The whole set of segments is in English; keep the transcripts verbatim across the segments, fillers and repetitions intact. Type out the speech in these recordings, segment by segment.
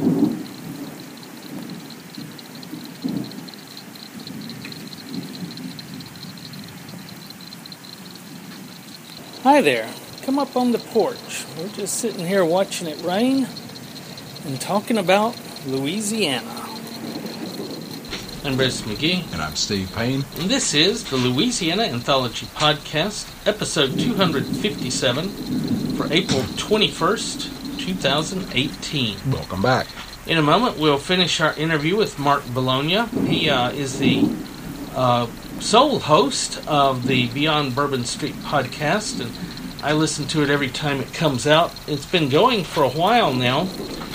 Hi there. Come up on the porch. We're just sitting here watching it rain and talking about Louisiana. I'm Bruce McGee. And I'm Steve Payne. And this is the Louisiana Anthology Podcast, episode two fifty-seven for April twenty-first, twenty eighteen. Welcome back. In a moment, we'll finish our interview with Mark Bologna. He uh, is the uh, sole host of the Beyond Bourbon Street podcast, and I listen to it every time it comes out. It's been going for a while now,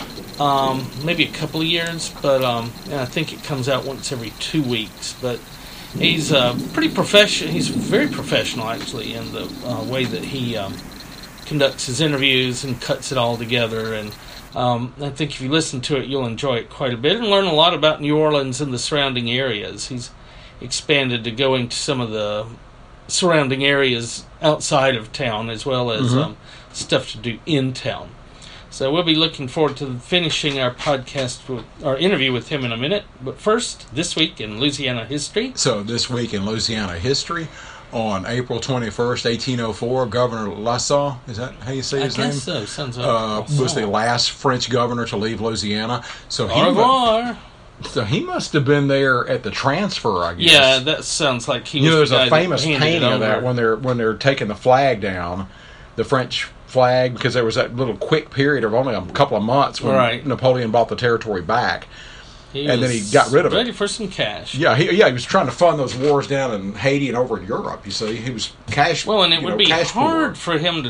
um, maybe a couple of years, but um, and I think it comes out once every two weeks. But he's uh, pretty professional. He's very professional, actually, in the uh, way that he um, conducts his interviews and cuts it all together. And um, I think if you listen to it, you'll enjoy it quite a bit and learn a lot about New Orleans and the surrounding areas. He's expanded to going to some of the surrounding areas outside of town, as well as mm-hmm. um, stuff to do in town. So we'll be looking forward to finishing our podcast, with, our interview with him in a minute. But first, this week in Louisiana history. So this week in Louisiana history, on April twenty-first, eighteen oh four, Governor Lasalle, is that how you say his I name? guess so. Sounds like uh, was the last French governor to leave Louisiana. So Au revoir. So he must have been there at the transfer, I guess. Yeah, that sounds like he was. You know, there's the a famous painting of that over. when they're when they're taking the flag down, the French flag, because there was that little quick period of only a couple of months when right. Napoleon bought the territory back, he and then he got rid of ready it. Ready for some cash. Yeah, he yeah he was trying to fund those wars down in Haiti and over in Europe. You see, he was cash. Well, and it you would know, be cash hard poor. for him to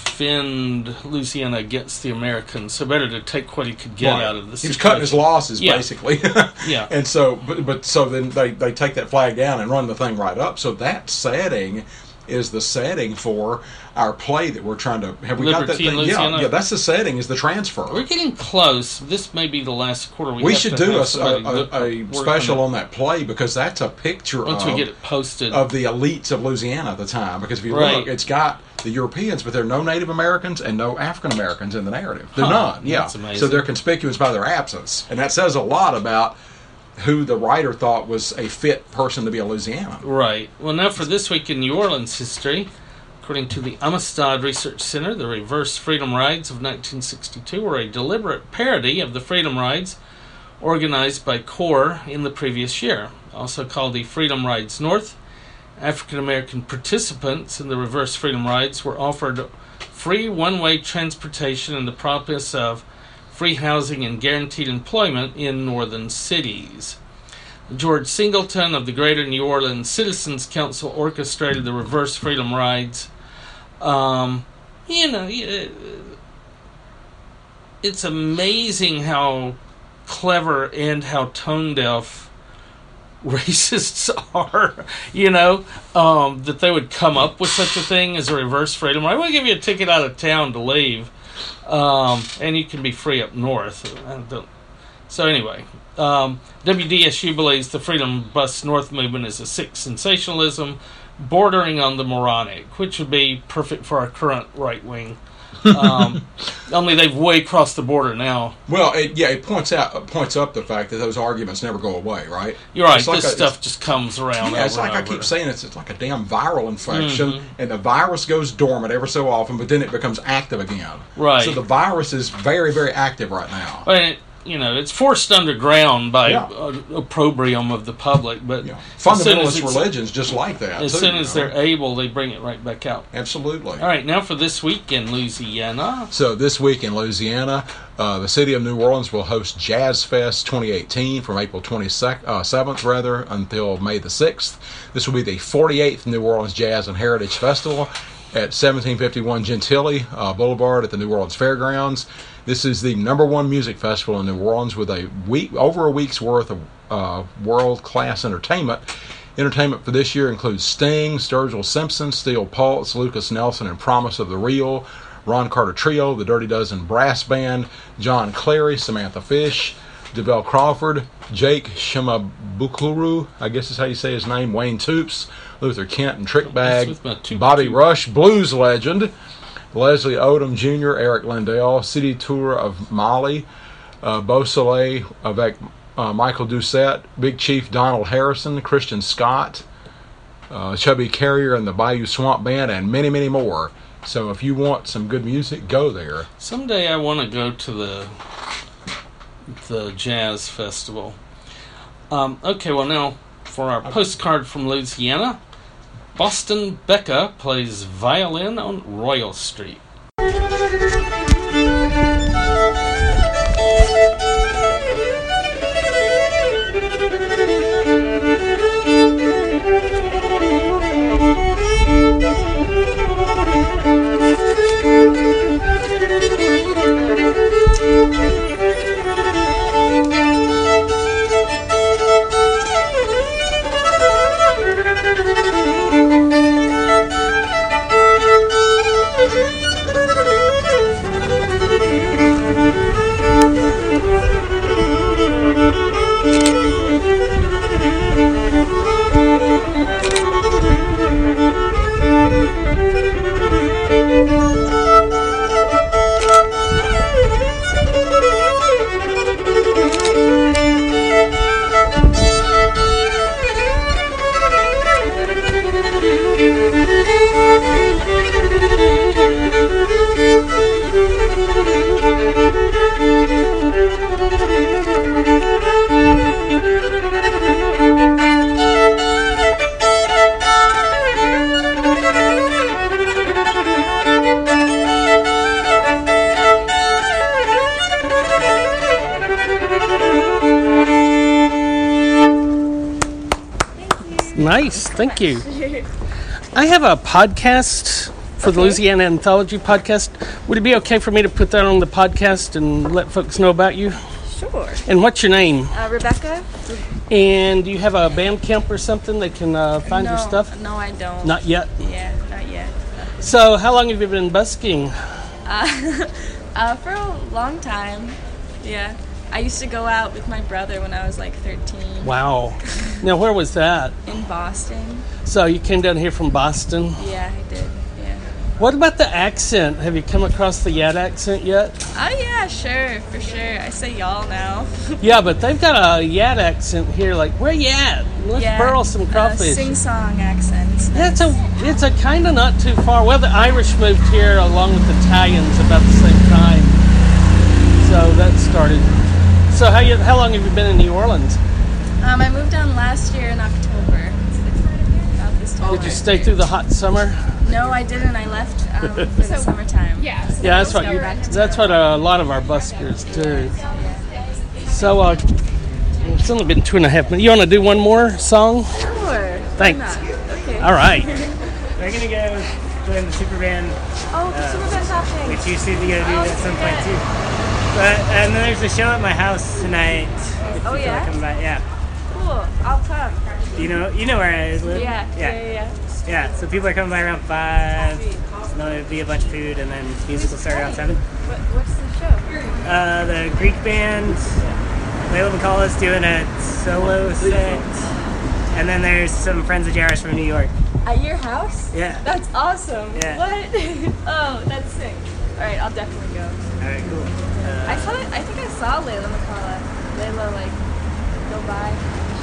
defend Louisiana against the Americans. So better to take what he could get Right. out of the situation. He was cutting his losses, yeah. basically. yeah. And so, but, but so then they, they take that flag down and run the thing right up. So that setting is the setting for our play that we're trying to have. We Liberty got that thing? in Louisiana? Yeah, yeah. That's the setting. Is the transfer. We're getting close. This may be the last quarter. We, we have should to do have a, somebody a, look- a, a work special on, on that play, because that's a picture once of, we get it posted of the elites of Louisiana at the time. Because if you Right. look, it's got the Europeans, but there are no Native Americans and no African Americans in the narrative. They're Huh, none. Yeah, that's amazing. so they're conspicuous by their absence, and that says a lot about who the writer thought was a fit person to be a Louisianan. Right. Well, now for this week in New Orleans history. According to the Amistad Research Center, the Reverse Freedom Rides of nineteen sixty-two were a deliberate parody of the Freedom Rides organized by CORE in the previous year. Also called the Freedom Rides North, African American participants in the Reverse Freedom Rides were offered free one-way transportation and the promise of free housing and guaranteed employment in northern cities. George Singleton of the Greater New Orleans Citizens Council orchestrated the Reverse Freedom Rides. Um, you know, it's amazing how clever and how tone-deaf racists are, you know, um, that they would come up with such a thing as a Reverse Freedom Ride. We'll give you a ticket out of town to leave, um, and you can be free up north. I don't, so anyway... Um, W D S U believes the Freedom Bus North movement is a sick sensationalism bordering on the moronic, which would be perfect for our current right wing. Um, only they've way crossed the border now. Well, it, yeah, it points out it points up the fact that those arguments never go away, right? You're right. It's like this a, stuff just comes around. Yeah, it's over like and I keep over. saying, it's, it's like a damn viral infection, Mm-hmm. and the virus goes dormant every so often, but then it becomes active again. Right. So the virus is very, very active right now. But it, you know, it's forced underground by Yeah. a, opprobrium of the public. But Yeah. as soon as Fundamentalist it's- religions just like that. As too, soon you as know? they're able, they bring it right back out. Absolutely. All right, now for this week in Louisiana. So this week in Louisiana, uh, the city of New Orleans will host Jazz Fest twenty eighteen from April twenty-seventh rather until May the sixth. This will be the forty-eighth New Orleans Jazz and Heritage Festival at seventeen fifty-one Gentilly uh, Boulevard at the New Orleans Fairgrounds. This is the number one music festival in New Orleans with a week over a week's worth of uh, world-class entertainment. Entertainment for this year includes Sting, Sturgill Simpson, Steel Pulse, Lucas Nelson and Promise of the Real, Ron Carter Trio, the Dirty Dozen Brass Band, John Clary, Samantha Fish, DeVell Crawford, Jake Shimabukuro, I guess is how you say his name, Wayne Toops, Luther Kent and Trickbag, Bobby Rush, blues legend, Leslie Odom Junior, Eric Lindell, City Tour of Mali, uh, Beau Soleil avec uh, Michael Doucette, Big Chief Donald Harrison, Christian Scott, uh, Chubby Carrier and the Bayou Swamp Band, and many, many more. So if you want some good music, go there. Someday I want to go to the the jazz festival. Um, okay, well now for our postcard from Louisiana, Boston Becca plays violin on Royal Street. Nice, thank you. I have a podcast for the Okay. Louisiana Anthology podcast. Would it be okay for me to put that on the podcast and let folks know about you? Sure. And what's your name? Uh, Rebecca? And do you have a band camp or something they can uh, find no, your stuff? No, I don't. Not yet. Yeah, not yet. So how long have you been busking? Uh, uh, for a long time. Yeah. I used to go out with my brother when I was like thirteen. Wow. Now where was that? In Boston. So you came down here from Boston? Yeah, I did. Yeah. What about the accent? Have you come across the Yad accent yet? Oh yeah, sure, for sure. I say y'all now. Yeah, but they've got a Yad accent here. Like, where you at? Let's yeah. burl some crawfish. Uh, sing-song accents. Yeah, it's a it's a kind of not too far. Well, the Irish moved here along with the Italians about the same time, so that started. So how you how long have you been in New Orleans? Um, I moved down last year in October. About this time. Did you stay through the hot summer? No, I didn't. I left um, for the summertime. Yeah. So Yeah, that's what go you, back to that's what a lot of our buskers do. So uh, it's only been two and a half minutes. You want to do one more song? Sure. Thanks. Why not? Okay. All right. We're gonna go join the super band, Oh, the super band happening. which you said you're gonna do Oh, at some super point band. too. But and then there's a show at my house tonight. If Oh, you feel yeah? like coming by. Yeah. Cool. I'll come. You know, you know where I live. Yeah. Yeah. Yeah. Yeah. yeah. Yeah, So people are coming by around five. And then there'll be a bunch of food, and then music will start around seven. What, what's the show? Uh, the Greek band, Layla McCall is doing a solo set, and then there's some friends of Jairus from New York. At your house? Yeah. That's awesome. Yeah. What? Oh, that's sick. All right, I'll definitely go. All right, cool. Uh, I saw it. I think I saw Layla McCalla. Layla like go by.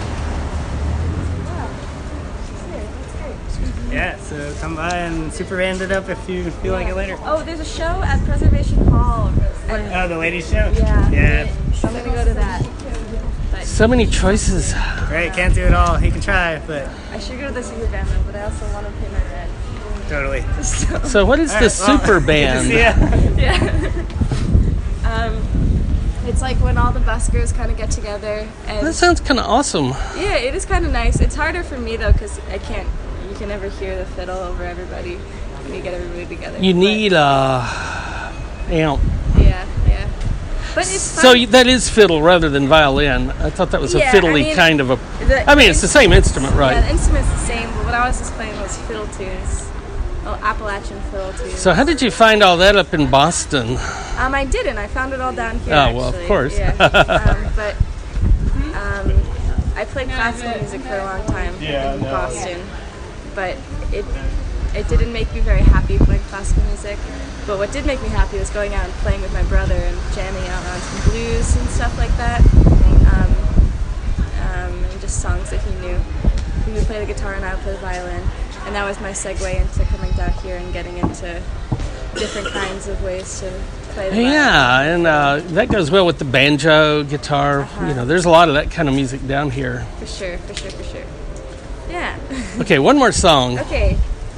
Wow. She's here. That's great. Yeah, so come by and super band it up if you feel like it later. Oh, there's a show at Preservation Hall. And, Oh, the ladies show? yeah. Yeah. I'm gonna go to that. But So many choices. Right, can't do it all. You can try, but I should go to the super band though, but I also want to pay my rent. totally. So, So what is All the right, well, super good to band? see ya. yeah. um, it's like when all the buskers kind of get together, and That sounds kind of awesome. yeah, it is kind of nice. It's harder for me though, because I can't. You can never hear the fiddle over everybody when you get everybody together. You But, need a amp. yeah, yeah. But it's So fun. you- that is fiddle rather than violin. I thought that was a Yeah, I fiddly mean, kind of a. The- I mean, it's the same instrument, Yeah, the right? instrument's the same, but what I was just playing was fiddle tunes. Oh, Appalachian fiddle tunes. So how did you find all that up in Boston? Um, I didn't. I found it all down here. Oh, well, of actually. course. Yeah. um, but um, I played classical music for a long time in Boston, but it it didn't make me very happy playing classical music. But what did make me happy was going out and playing with my brother and jamming out on some blues and stuff like that, um, um, and just songs that he knew. He would play the guitar and I would play the violin, and that was my segue into coming down here and getting into different kinds of ways to play the violin. Yeah, and uh, that goes well with the banjo, guitar. Uh-huh. You know, there's a lot of that kind of music down here. For sure, for sure, for sure. Yeah. Okay, one more song. Okay.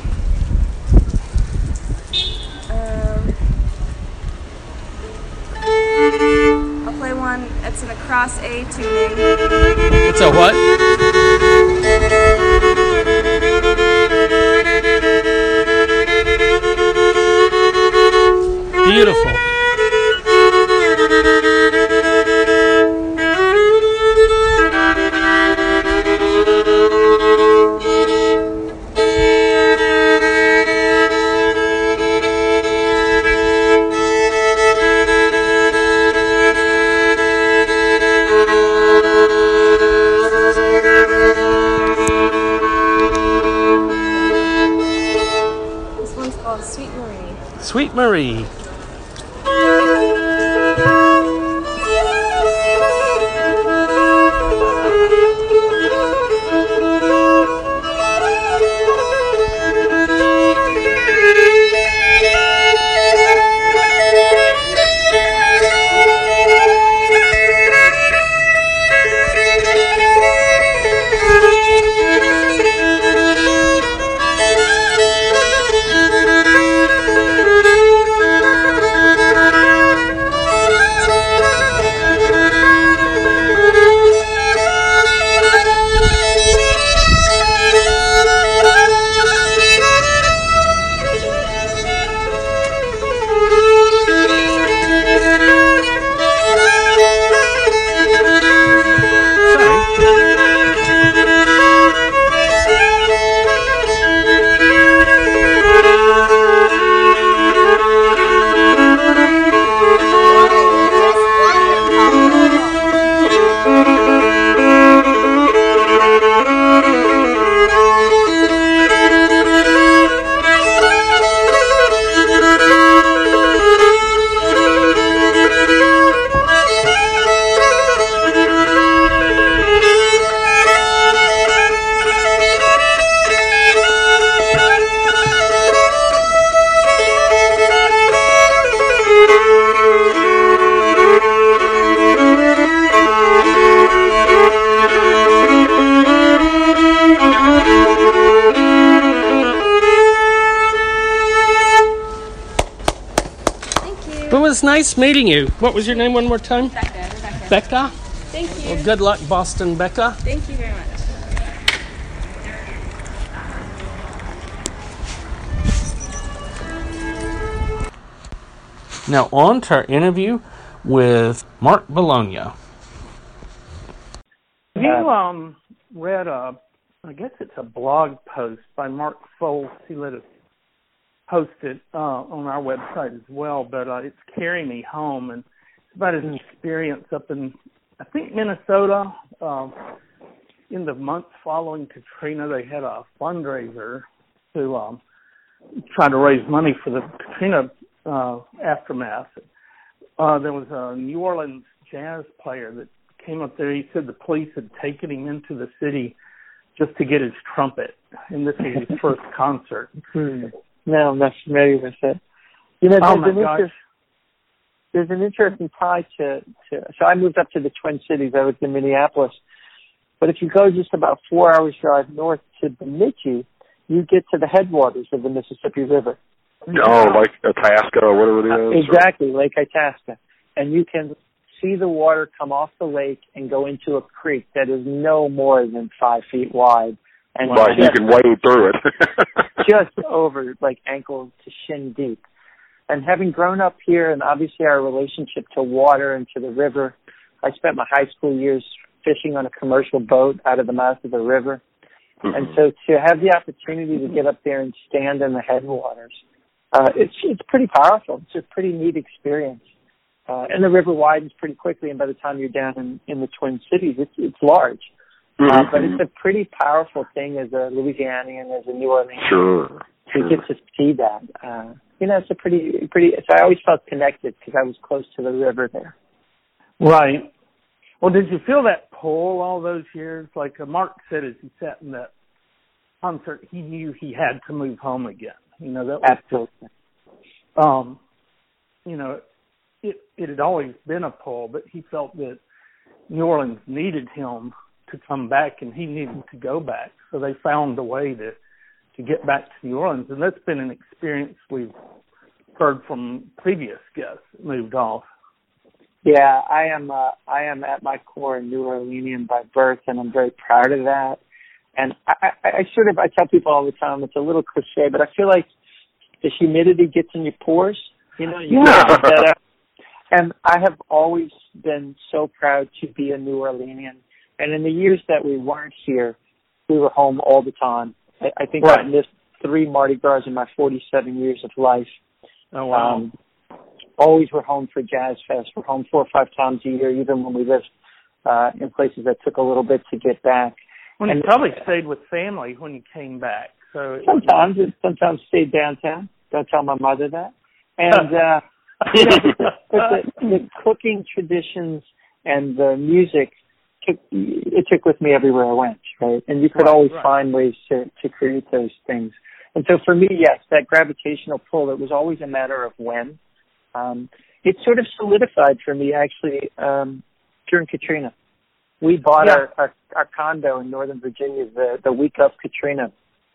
Um, I'll play one. It's in a cross A tuning. It's a what? Beautiful. This one's called Sweet Marie. Sweet Marie. It was nice meeting you. What was your name one more time? Becca. Rebecca. Becca? Thank you. Well, good luck, Boston, Becca. Thank you very much. Now on to our interview with Mark Bologna. Have you um, read a, I guess it's a blog post by Mark Foltz. He let us post it uh, on our website as well, but uh, it's Carry Me Home, and it's about his experience up in, I think, Minnesota. Uh, in the months following Katrina, they had a fundraiser to um, try to raise money for the Katrina uh, aftermath. Uh, there was a New Orleans jazz player that came up there. He said the police had taken him into the city just to get his trumpet, and this was his first concert. No, I'm not familiar with it. You know, oh there's, my an gosh. inter- there's an interesting tie to, to, so I moved up to the Twin Cities. I was in Minneapolis. But if you go just about four hours drive north to Bemidji, you get to the headwaters of the Mississippi River. Oh, like Itasca or whatever it is? Exactly, or? Lake Itasca. And you can see the water come off the lake and go into a creek that is no more than five feet wide. And like you can wade through it. just over, like, ankle to shin deep. And having grown up here, and obviously our relationship to water and to the river, I spent my high school years fishing on a commercial boat out of the mouth of the river. Mm-hmm. And so to have the opportunity to get up there and stand in the headwaters, uh, it's it's pretty powerful. It's a pretty neat experience. Uh, and the river widens pretty quickly, and by the time you're down in, in the Twin Cities, it's, it's large. Mm-hmm. Uh, but it's a pretty powerful thing as a Louisianian, as a New Orleans. Sure. To sure. get to see that. Uh, you know, it's a pretty, pretty, so I always felt connected because I was close to the river there. Right. Well, did you feel that pull all those years? Like uh, Mark said as he sat in that concert, he knew he had to move home again. You know, that was, Absolutely. Um, you know, it it had always been a pull, but he felt that New Orleans needed him to come back, and he needed to go back. So they found a way to to get back to New Orleans, and that's been an experience we've heard from previous guests that moved off. Yeah, I am. Uh, I am at my core a New Orleanian by birth, and I'm very proud of that. And I, I, I sort of I tell people all the time, it's a little cliche, but I feel like the humidity gets in your pores. You know, you Yeah. get that. And I have always been so proud to be a New Orleanian. And in the years that we weren't here, we were home all the time. I, I think Right. I missed three Mardi Gras in my forty-seven years of life. Oh, wow. Um, always we're home for Jazz Fest. We're home four or five times a year, even when we lived uh, in places that took a little bit to get back. When and you probably stayed with family when you came back. So it Sometimes, sometimes stayed downtown. Don't tell my mother that. And uh, you know, but the, the cooking traditions and the music, took, it took with me everywhere I went, right? And you could Right, always right. find ways to, to create those things. And so for me, yes, that gravitational pull, it was always a matter of when. Um, it sort of solidified for me, actually, um, during Katrina. We bought Yeah. our, our, our condo in Northern Virginia the, the week of Katrina.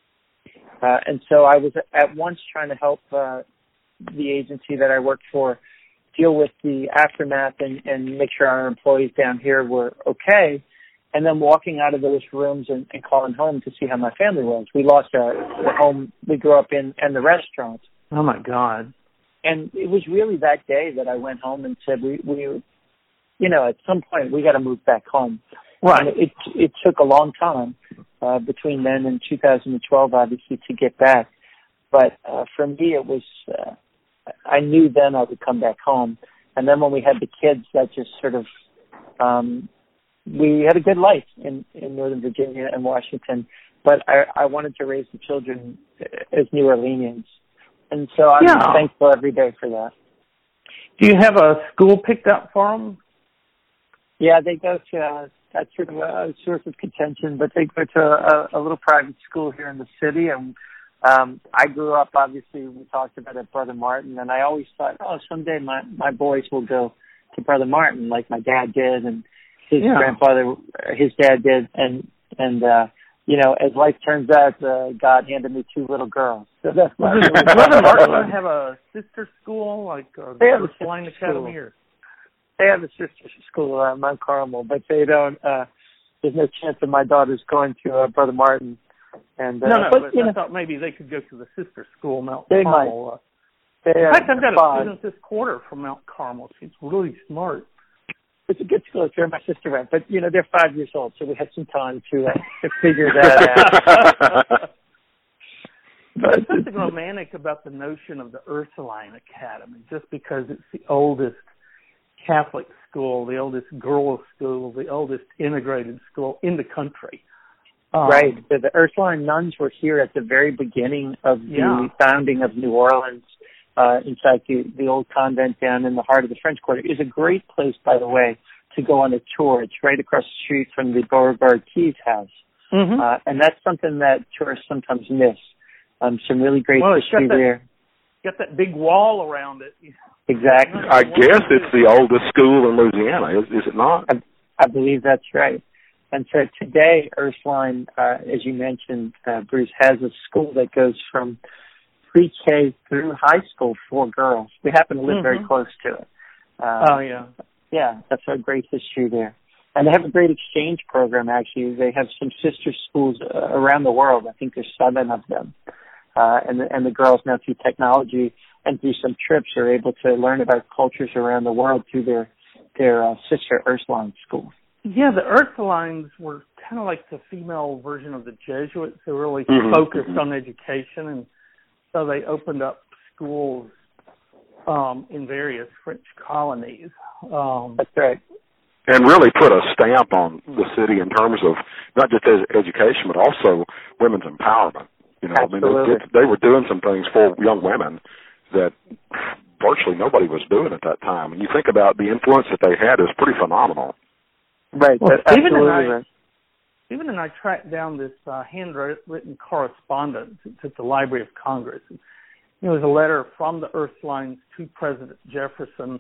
Uh, and so I was at once trying to help uh, the agency that I worked for deal with the aftermath and, and make sure our employees down here were okay, and then walking out of those rooms and, and calling home to see how my family was. We lost our, the home we grew up in and the restaurant. Oh, my God. And it was really that day that I went home and said, we, we you know, at some point we got to move back home. Right. And it, it took a long time uh, between then and two thousand twelve, obviously, to get back. But uh, for me, it was, uh, I knew then I would come back home. And then when we had the kids, that just sort of, um, we had a good life in, in Northern Virginia and Washington. But I, I wanted to raise the children as New Orleanians. And so I'm Yeah. thankful every day for that. Do you have a school picked up for them? Yeah, they go to, uh, that's sort of a source of contention, but they go to a, a little private school here in the city. And um, I grew up, obviously, we talked about it, Brother Martin, and I always thought, oh, someday my, my boys will go to Brother Martin like my dad did and his Yeah. grandfather, his dad did. And, and uh, you know, as life turns out, uh, God handed me two little girls. So that's my Does Brother Martin have a sister school, like uh, They have a the Flying sister Academy? school. Or? They have a sister school, uh, Mount Carmel, but they don't, uh, there's no chance of my daughters going to uh, Brother Martin. And, uh, No, no, but, but you I know, thought maybe they could go to the sister school, Mount They Carmel. Uh, they in are fact, I've got a fine. student this quarter from Mount Carmel. She's really smart. It's a good school. It's where my sister went, but you know they're five years old, so we had some time to uh, to figure that out. There's something romantic about the notion of the Ursuline Academy, just because it's the oldest Catholic school, the oldest girls' school, the oldest integrated school in the country. Um, Right. The, the Ursuline nuns were here at the very beginning of the Yeah. founding of New Orleans. Uh, in fact, the, the old convent down in the heart of the French Quarter is a great place, by the way, to go on a tour. It's right across the street from the Beauregard Keys house. Mm-hmm. Uh, and that's something that tourists sometimes miss. Um, some really great Well, it's got history that- there. Got that big wall around it. Exactly. I guess it's the oldest school in Louisiana, is, is it not? I, I believe that's right. And so today, Ursuline, uh, as you mentioned, uh, Bruce, has a school that goes from pre-K through high school for girls. We happen to live Mhm. very close to it. Um, Oh, yeah. Yeah, that's a great history there. And they have a great exchange program, actually. They have some sister schools uh, around the world. I think there's seven of them. Uh, and, the, and the girls now, through technology and through some trips, are able to learn about cultures around the world through their, their uh, sister Ursuline schools. Yeah, the Ursulines were kind of like the female version of the Jesuits. They were really Mhm, focused mhm. on education, and so they opened up schools um, in various French colonies. Um, That's right. And really put a stamp on the city in terms of not just ed- education, but also women's empowerment. You know, I mean, Absolutely. they, did, they were doing some things for young women that virtually nobody was doing at that time. And you think about the influence that they had is pretty phenomenal. Right. Well, That's Stephen and I, right. Stephen and I tracked down this uh, handwritten correspondence at the Library of Congress. It was a letter from the Ursulines to President Jefferson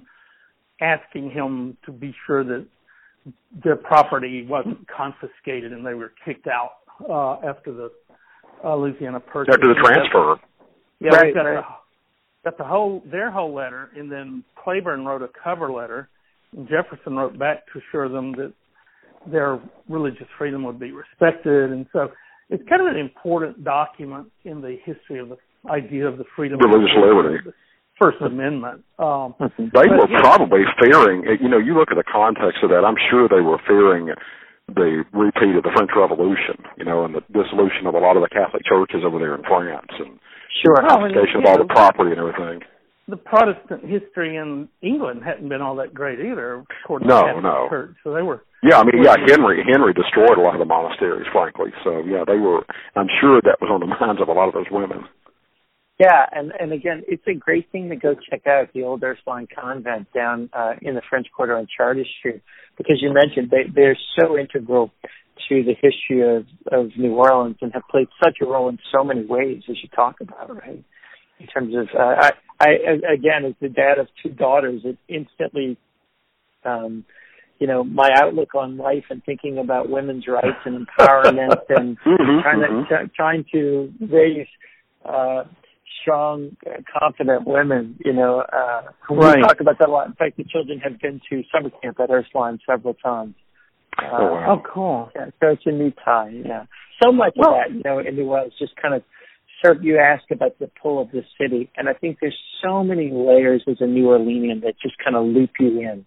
asking him to be sure that their property wasn't confiscated and they were kicked out uh, after the uh, Louisiana Purchase. After the transfer. Yeah, right, we got, right. the, got the whole their whole letter, and then Claiborne wrote a cover letter, and Jefferson wrote back to assure them that their religious freedom would be respected. And so it's kind of an important document in the history of the idea of the freedom religious of liberty. the First Amendment. Um, they but, were yeah. probably fearing, you know, you look at the context of that, I'm sure they were fearing the repeat of the French Revolution, you know, and the dissolution of a lot of the Catholic churches over there in France, and Sure. confiscation of all the property and everything. The Protestant history in England hadn't been all that great either, according No, to the Catholic no. Church. So they were. Yeah, I mean, yeah, Henry Henry destroyed a lot of the monasteries, frankly. So, yeah, they were, I'm sure that was on the minds of a lot of those women. Yeah, and, and again, it's a great thing to go check out the old Ursuline convent down uh, in the French Quarter on Charter Street, because you mentioned they, they're so integral to the history of, of New Orleans and have played such a role in so many ways, as you talk about, right? In terms of, uh, I, I, again, as the dad of two daughters, it instantly, um, you know, my outlook on life and thinking about women's rights and empowerment and mm-hmm, trying mm-hmm. to trying to raise uh, strong, confident women. You know, uh, Right. we talk about that a lot. In fact, the children have been to summer camp at Ursuline several times. Uh, Oh, wow. Oh, cool. yeah, so it's a new tie. Yeah, so much Well- of that, you know, in New Orleans just kind of. Sir, you asked about the pull of the city, and I think there's so many layers as a New Orleanian that just kind of loop you in.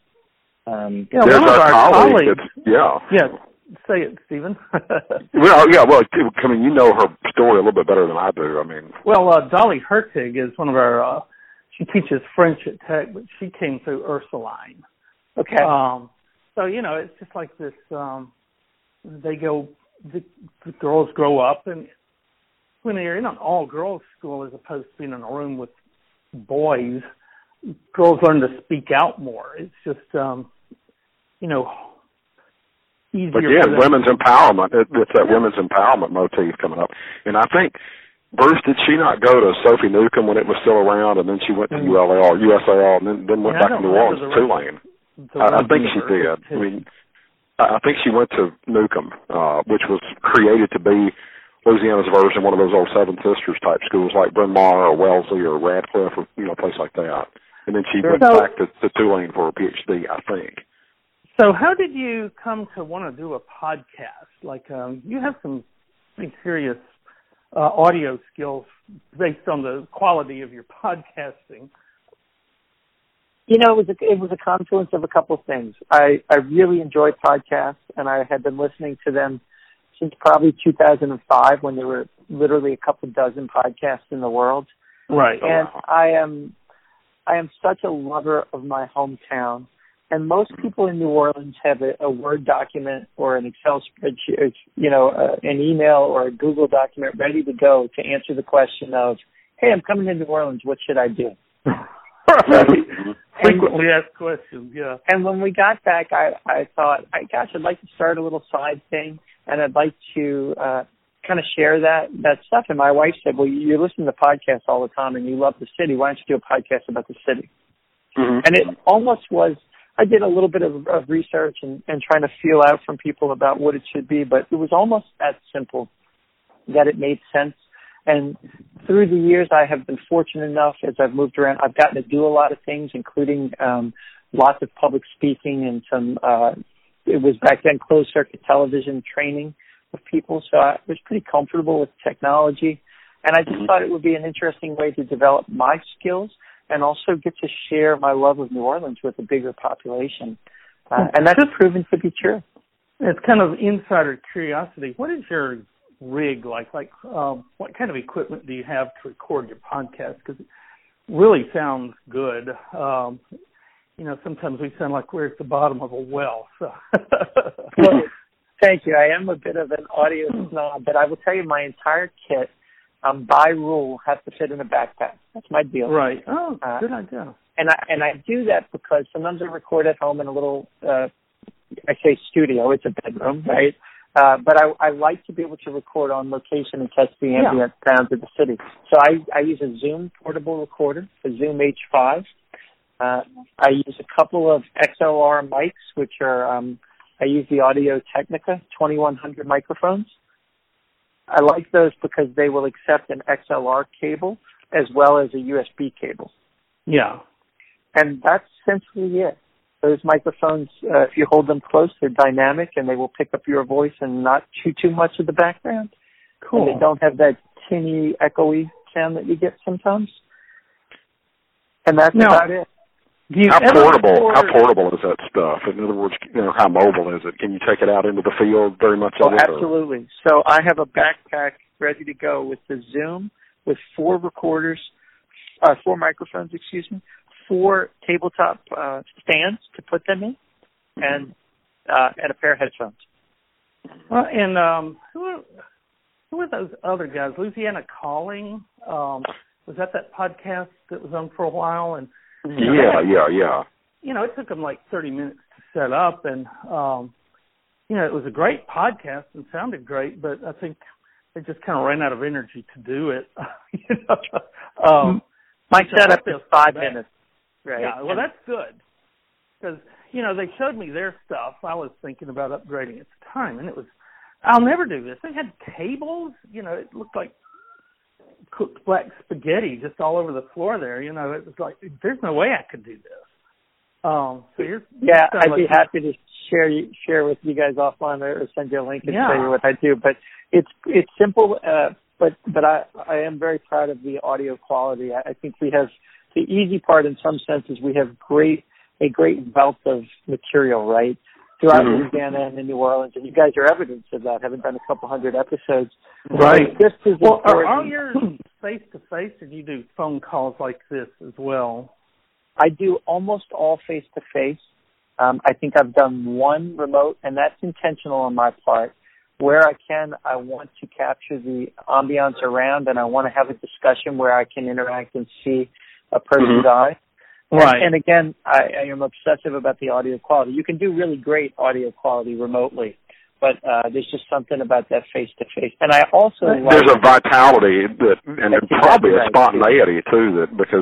Um, Yeah, There's one of our our colleague colleagues. that's- yeah. Yeah, say it, Stephen. Well, yeah, well, I mean, you know her story a little bit better than I do. I mean, Well, uh, Dolly Hertig is one of our. Uh, she teaches French at Tech, but she came through Ursuline. okay. Um, so you know, it's just like this. Um, they go. The, the girls grow up, and when you're in an all-girls school as opposed to being in a room with boys, girls learn to speak out more. It's just, um, you know, easier. again, for them. women's empowerment. It, it's that women's empowerment motif coming up. And I think, Bruce, did she not go to Sophie Newcomb when it was still around, and then she went to Mm. U L A R, U S A R, and then, then went Yeah, I back to don't New remember Orleans, the to Tulane? The I, I think rest she of her did. I history. mean, I I think she went to Newcomb, uh, which was created to be Louisiana's version, one of those old Seven Sisters type schools like Bryn Mawr or Wellesley or Radcliffe or, you know, a place like that. And then she went So- back to, to Tulane for her PhD, I think. So how did you come to want to do a podcast? Like, um, you have some pretty serious uh, audio skills based on the quality of your podcasting. You know, it was a, it was a confluence of a couple of things. I, I really enjoy podcasts, and I had been listening to them since probably two thousand five, when there were literally a couple dozen podcasts in the world. Right. And I am I am such a lover of my hometown. And most people in New Orleans have a, a Word document or an Excel spreadsheet, you know, uh, an email or a Google document ready to go to answer the question of, hey, I'm coming to New Orleans, what should I do? Right. Frequently asked questions, yeah. And when we got back, I, I thought, I, gosh, I'd like to start a little side thing, and I'd like to uh, kind of share that, that stuff. And my wife said, well, you listen to podcasts all the time, and you love the city. Why don't you do a podcast about the city? Mm-hmm. And it almost was, I did a little bit of, of research and, and trying to feel out from people about what it should be, but it was almost that simple that it made sense. And through the years, I have been fortunate enough as I've moved around, I've gotten to do a lot of things, including um, lots of public speaking and some, uh, it was back then closed circuit television training of people. So I was pretty comfortable with technology. And I just thought it would be an interesting way to develop my skills and also get to share my love of New Orleans with a bigger population. Uh, and that's proven to be true. It's kind of insider curiosity. What is your rig like? Like, um, what kind of equipment do you have to record your podcast? Because it really sounds good. Um, you know, sometimes we sound like we're at the bottom of a well. So. Well, thank you. I am a bit of an audio snob, but I will tell you my entire kit um, by rule, have to fit in a backpack. That's my deal. Right. Oh, uh, good idea. And I and I do that because sometimes I record at home in a little, uh, I say studio, it's a bedroom, right? Uh, but I, I like to be able to record on location and catch the ambient yeah. sounds of the city. So I, I use a Zoom portable recorder, a Zoom H five. Uh, I use a couple of X L R mics, which are, um, I use the Audio Technica twenty-one hundred microphones. I like those because they will accept an X L R cable as well as a U S B cable. Yeah. And that's essentially it. Those microphones, uh, if you hold them close, they're dynamic and they will pick up your voice and not chew too much of the background. Cool. And they don't have that tinny, echoey sound that you get sometimes. And that's now, about it. Do you how portable? record... How portable is that stuff? In other words, you know, how mobile is it? Can you take it out into the field very much? Oh, of it, absolutely. So I have a backpack ready to go with the Zoom, with four recorders, uh, four microphones, excuse me, four tabletop uh, stands to put them in, and uh, and a pair of headphones. Well, and um, who are, who are those other guys? Louisiana Calling. Um, was that that podcast that was on for a while? And yeah, yeah, yeah. You know, it took them like thirty minutes to set up, and um, you know, it was a great podcast and sounded great, but I think they just kind of ran out of energy to do it. you know? um, My setup is five minutes. Right. Yeah, well, that's good because you know they showed me their stuff. I was thinking about upgrading at the time, and it was I'll never do this. They had tables. You know, it looked like cooked black spaghetti just all over the floor there. You know, it was like there's no way I could do this. Um, so you're yeah, I'd like be happy to share you, share with you guys offline or send you a link and yeah. show you what I do. But it's it's simple, uh, but but I I am very proud of the audio quality. I, I think we have. The easy part, in some senses, we have great a great wealth of material, right, throughout mm-hmm. Louisiana and in New Orleans, and you guys are evidence of that. Having done a couple hundred episodes, right? This is well, are all yours face to face, or do you do phone calls like this as well? I do almost all face to face. I think I've done one remote, and that's intentional on my part. Where I can, I want to capture the ambiance around, and I want to have a discussion where I can interact and see a person's mm-hmm. eye. Right. And, and again, I, I am obsessive about the audio quality. You can do really great audio quality remotely, but uh, there's just something about that face-to-face. And I also There's like... a vitality that, and That's probably exactly a spontaneity, too, that because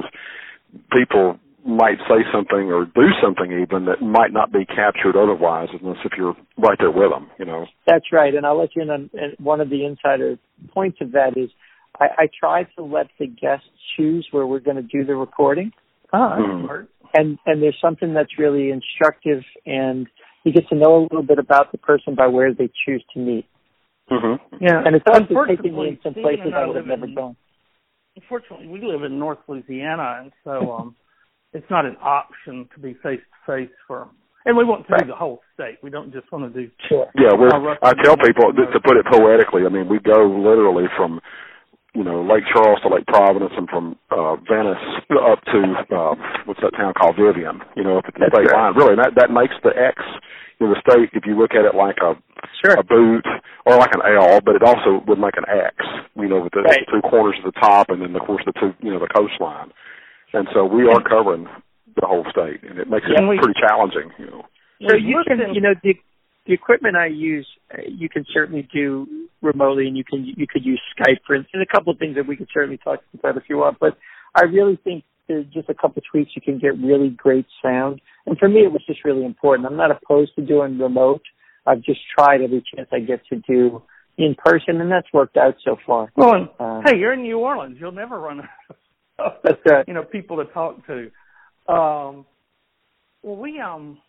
people might say something or do something even that might not be captured otherwise unless if you're right there with them, you know. That's right. And I'll let you in on one of the insider points of that is I, I try to let the guests choose where we're going to do the recording. Oh, that's mm. smart. And and there's something that's really instructive, and you get to know a little bit about the person by where they choose to meet. Mm-hmm. Yeah, and it's also taking me in some places I would have never in, gone. Unfortunately, we live in North Louisiana, and so um, it's not an option to be face to face for. And we want to right. do the whole state. We don't just want to do. Sure. Yeah, we're, I tell people that, to put it poetically. I mean, we go literally from, you know, Lake Charles to Lake Providence, and from uh, Venice up to uh, what's that town called Vivian? You know, up at the That's state right. line. Really, that that makes the X in the state. If you look at it like a sure. a boot or like an L, but it also would make an X. You know, with the, right. the two corners at the top, and then of course the two, you know, the coastline. And so we are covering the whole state, and it makes it we, pretty challenging. You know. So you can, you know, the the equipment I use, uh, you can certainly do remotely, and you can you could use Skype, for instance. A couple of things that we could certainly talk about if you want. But I really think there's just a couple of tweaks you can get really great sound. And for me, it was just really important. I'm not opposed to doing remote. I've just tried every chance I get to do in person, and that's worked out so far. Well, and, uh, hey, you're in New Orleans. You'll never run out of that's right. you know people to talk to. Um, well, we um.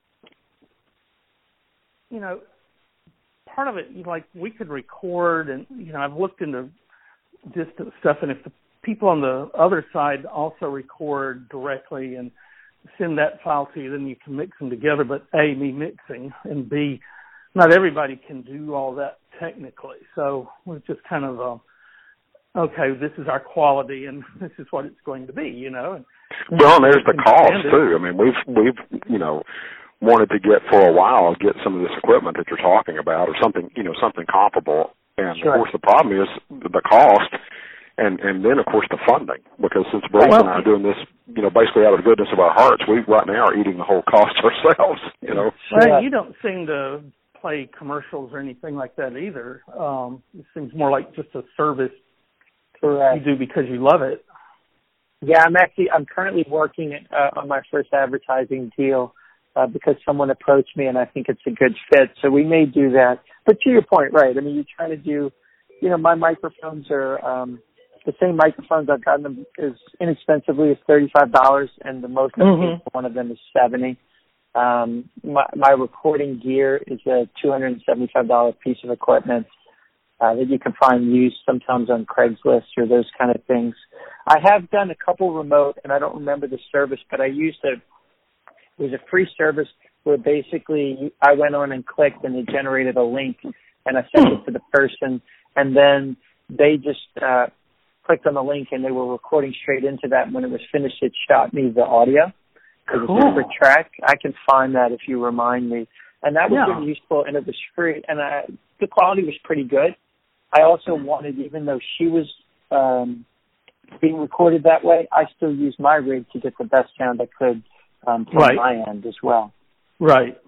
You know, part of it, like, we could record, and, you know, I've looked into distant stuff, and if the people on the other side also record directly and send that file to you, then you can mix them together. But A, me mixing, and B, not everybody can do all that technically. So we're just kind of, uh, okay, this is our quality, and this is what it's going to be, you know. And, well, and there's the cost, too. I mean, we've, we've, you know, wanted to get for a while, get some of this equipment that you're talking about, or something, you know, something comparable. And sure. of course, the problem is the cost And and then, of course, the funding, because since Bruce well, and I are doing this, you know, basically out of the goodness of our hearts, we right now are eating the whole cost ourselves, you know. Well, Yeah. you don't seem to play commercials or anything like that either. Um, it seems more like just a service Correct. you do because you love it. Yeah, I'm actually, I'm currently working uh, on my first advertising deal uh, because someone approached me and I think it's a good fit. So we may do that. But to your point, right, I mean, you try to do, you know, my microphones are um, the same microphones. I've gotten them as inexpensively as thirty-five dollars, and the most Mm-hmm. I paid for one of them is seventy dollars. Um, my, my recording gear is a two hundred seventy-five dollars piece of equipment uh, that you can find used sometimes on Craigslist or those kind of things. I have done a couple remote, and I don't remember the service, but I used a, it was a free service where basically I went on and clicked and it generated a link and I sent it to the person, and then they just uh, clicked on the link and they were recording straight into that. And when it was finished, it shot me the audio. Because Cool. it's a separate track. I can find that if you remind me. And that was Yeah. really useful, and it was free, and I, the quality was pretty good. I also wanted, even though she was um, being recorded that way, I still used my rig to get the best sound I could um, from Right. my end as well. Right.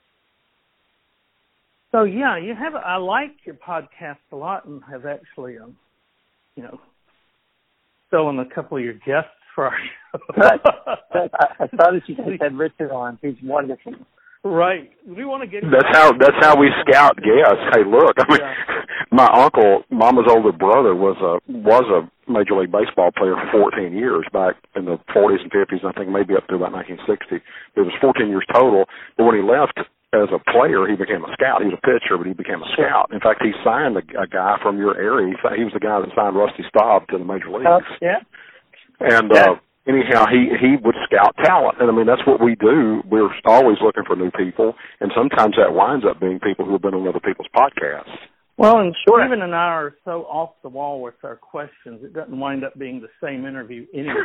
So yeah, you have. I like your podcast a lot, and have actually, um, you know, stolen a couple of your guests for our show. But, but I, I saw that you guys had Richard on. He's wonderful. Right. We want to get. That's how that's how we scout guests. Hey, look, I mean, Yeah. my uncle, Mama's older brother, was a was a Major League Baseball player for fourteen years back in the forties and fifties. I think maybe up to about nineteen sixty. It was fourteen years total. But when he left as a player, he became a scout. He was a pitcher, but he became a scout. In fact, he signed a, a guy from your area. He, he was the guy that signed Rusty Staub to the Major Leagues. Uh, yeah. And Yeah. uh, anyhow, he he would scout talent, and I mean that's what we do. We're always looking for new people, and sometimes that winds up being people who have been on other people's podcasts. Well, and Sure. Stephen and I are so off the wall with our questions, it doesn't wind up being the same interview anyway.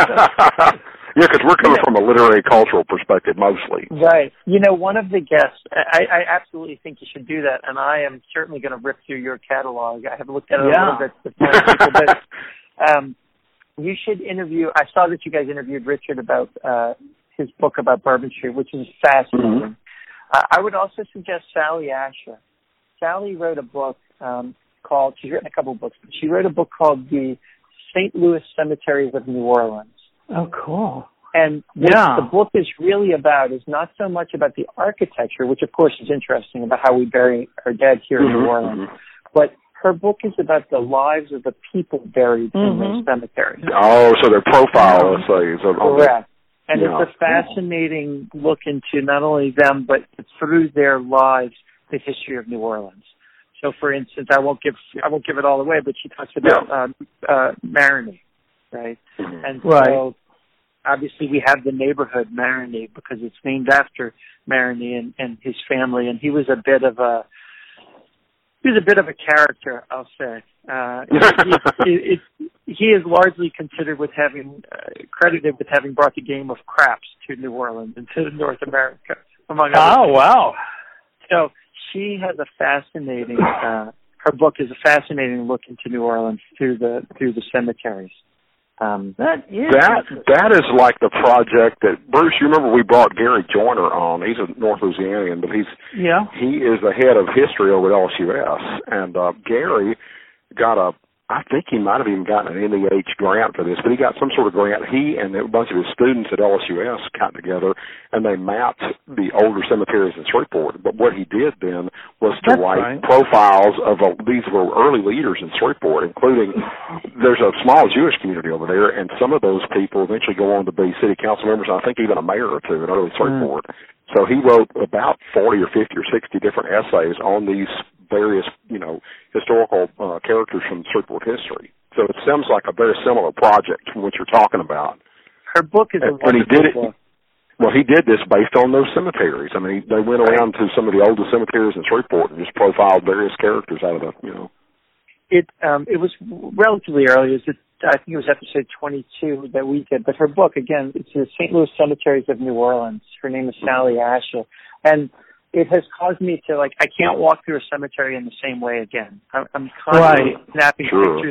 Yeah, because we're coming from a literary cultural perspective mostly. Right. You know, one of the guests, I, I absolutely think you should do that, and I am certainly going to rip through your catalog. I have looked at it Yeah. a little bit to find people, but um, you should interview. I saw that you guys interviewed Richard about uh, his book about Bourbon Street, which is fascinating. Mm-hmm. Uh, I would also suggest Sally Asher. Sally wrote a book um, called, she's written a couple of books, but she wrote a book called The Saint Louis Cemeteries of New Orleans. Oh, cool. And what Yeah. the book is really about is not so much about the architecture, which of course is interesting about how we bury our dead here in Mm-hmm, New Orleans, but her book is about the lives of the people buried in Mhm. those cemeteries. Oh, so they're profile essays. Of, Correct. And Yeah. it's a fascinating look into not only them, but through their lives, the history of New Orleans. So, for instance, I won't give I won't give it all away, but she talks about Yeah. uh, uh, Marigny, right? Mhm. And Right. so, obviously, we have the neighborhood Marigny because it's named after Marigny and, and his family, and he was a bit of a he was a bit of a character, I'll say. Uh, he, he, he, he is largely considered with having uh, credited with having brought the game of craps to New Orleans and to North America, among other Oh, wow. So she has a fascinating. Uh, her book is a fascinating look into New Orleans through the through the cemeteries. Um, That is. That that is like the project that Bruce. You remember we brought Gary Joyner on. He's a North Louisianian, but he's Yeah. he is the head of history over at L S U S. And uh, Gary got a. I think he might have even gotten an N E H grant for this, but he got some sort of grant. He and a bunch of his students at L S U S got together, and they mapped the older cemeteries in Shreveport. But what he did then was to That's write right. profiles of uh, these were early leaders in Shreveport, including there's a small Jewish community over there, and some of those people eventually go on to be city council members, and I think even a mayor or two in early Shreveport. Mm. So he wrote about forty or fifty or sixty different essays on these various, you know, historical uh, characters from Shreveport history. So it sounds like a very similar project from what you're talking about. her book is a And, and he wonderful did it. book. Well, he did this based on those cemeteries. I mean, they went around to some of the oldest cemeteries in Shreveport and just profiled various characters out of the, you know. It um it was relatively early. It was I think it was episode twenty-two that we did. But her book again, it's the Saint Louis Cemeteries of New Orleans. Her name is Sally Asher, and it has caused me to, like, I can't walk through a cemetery in the same way again. I'm, I'm constantly Right. snapping Sure. pictures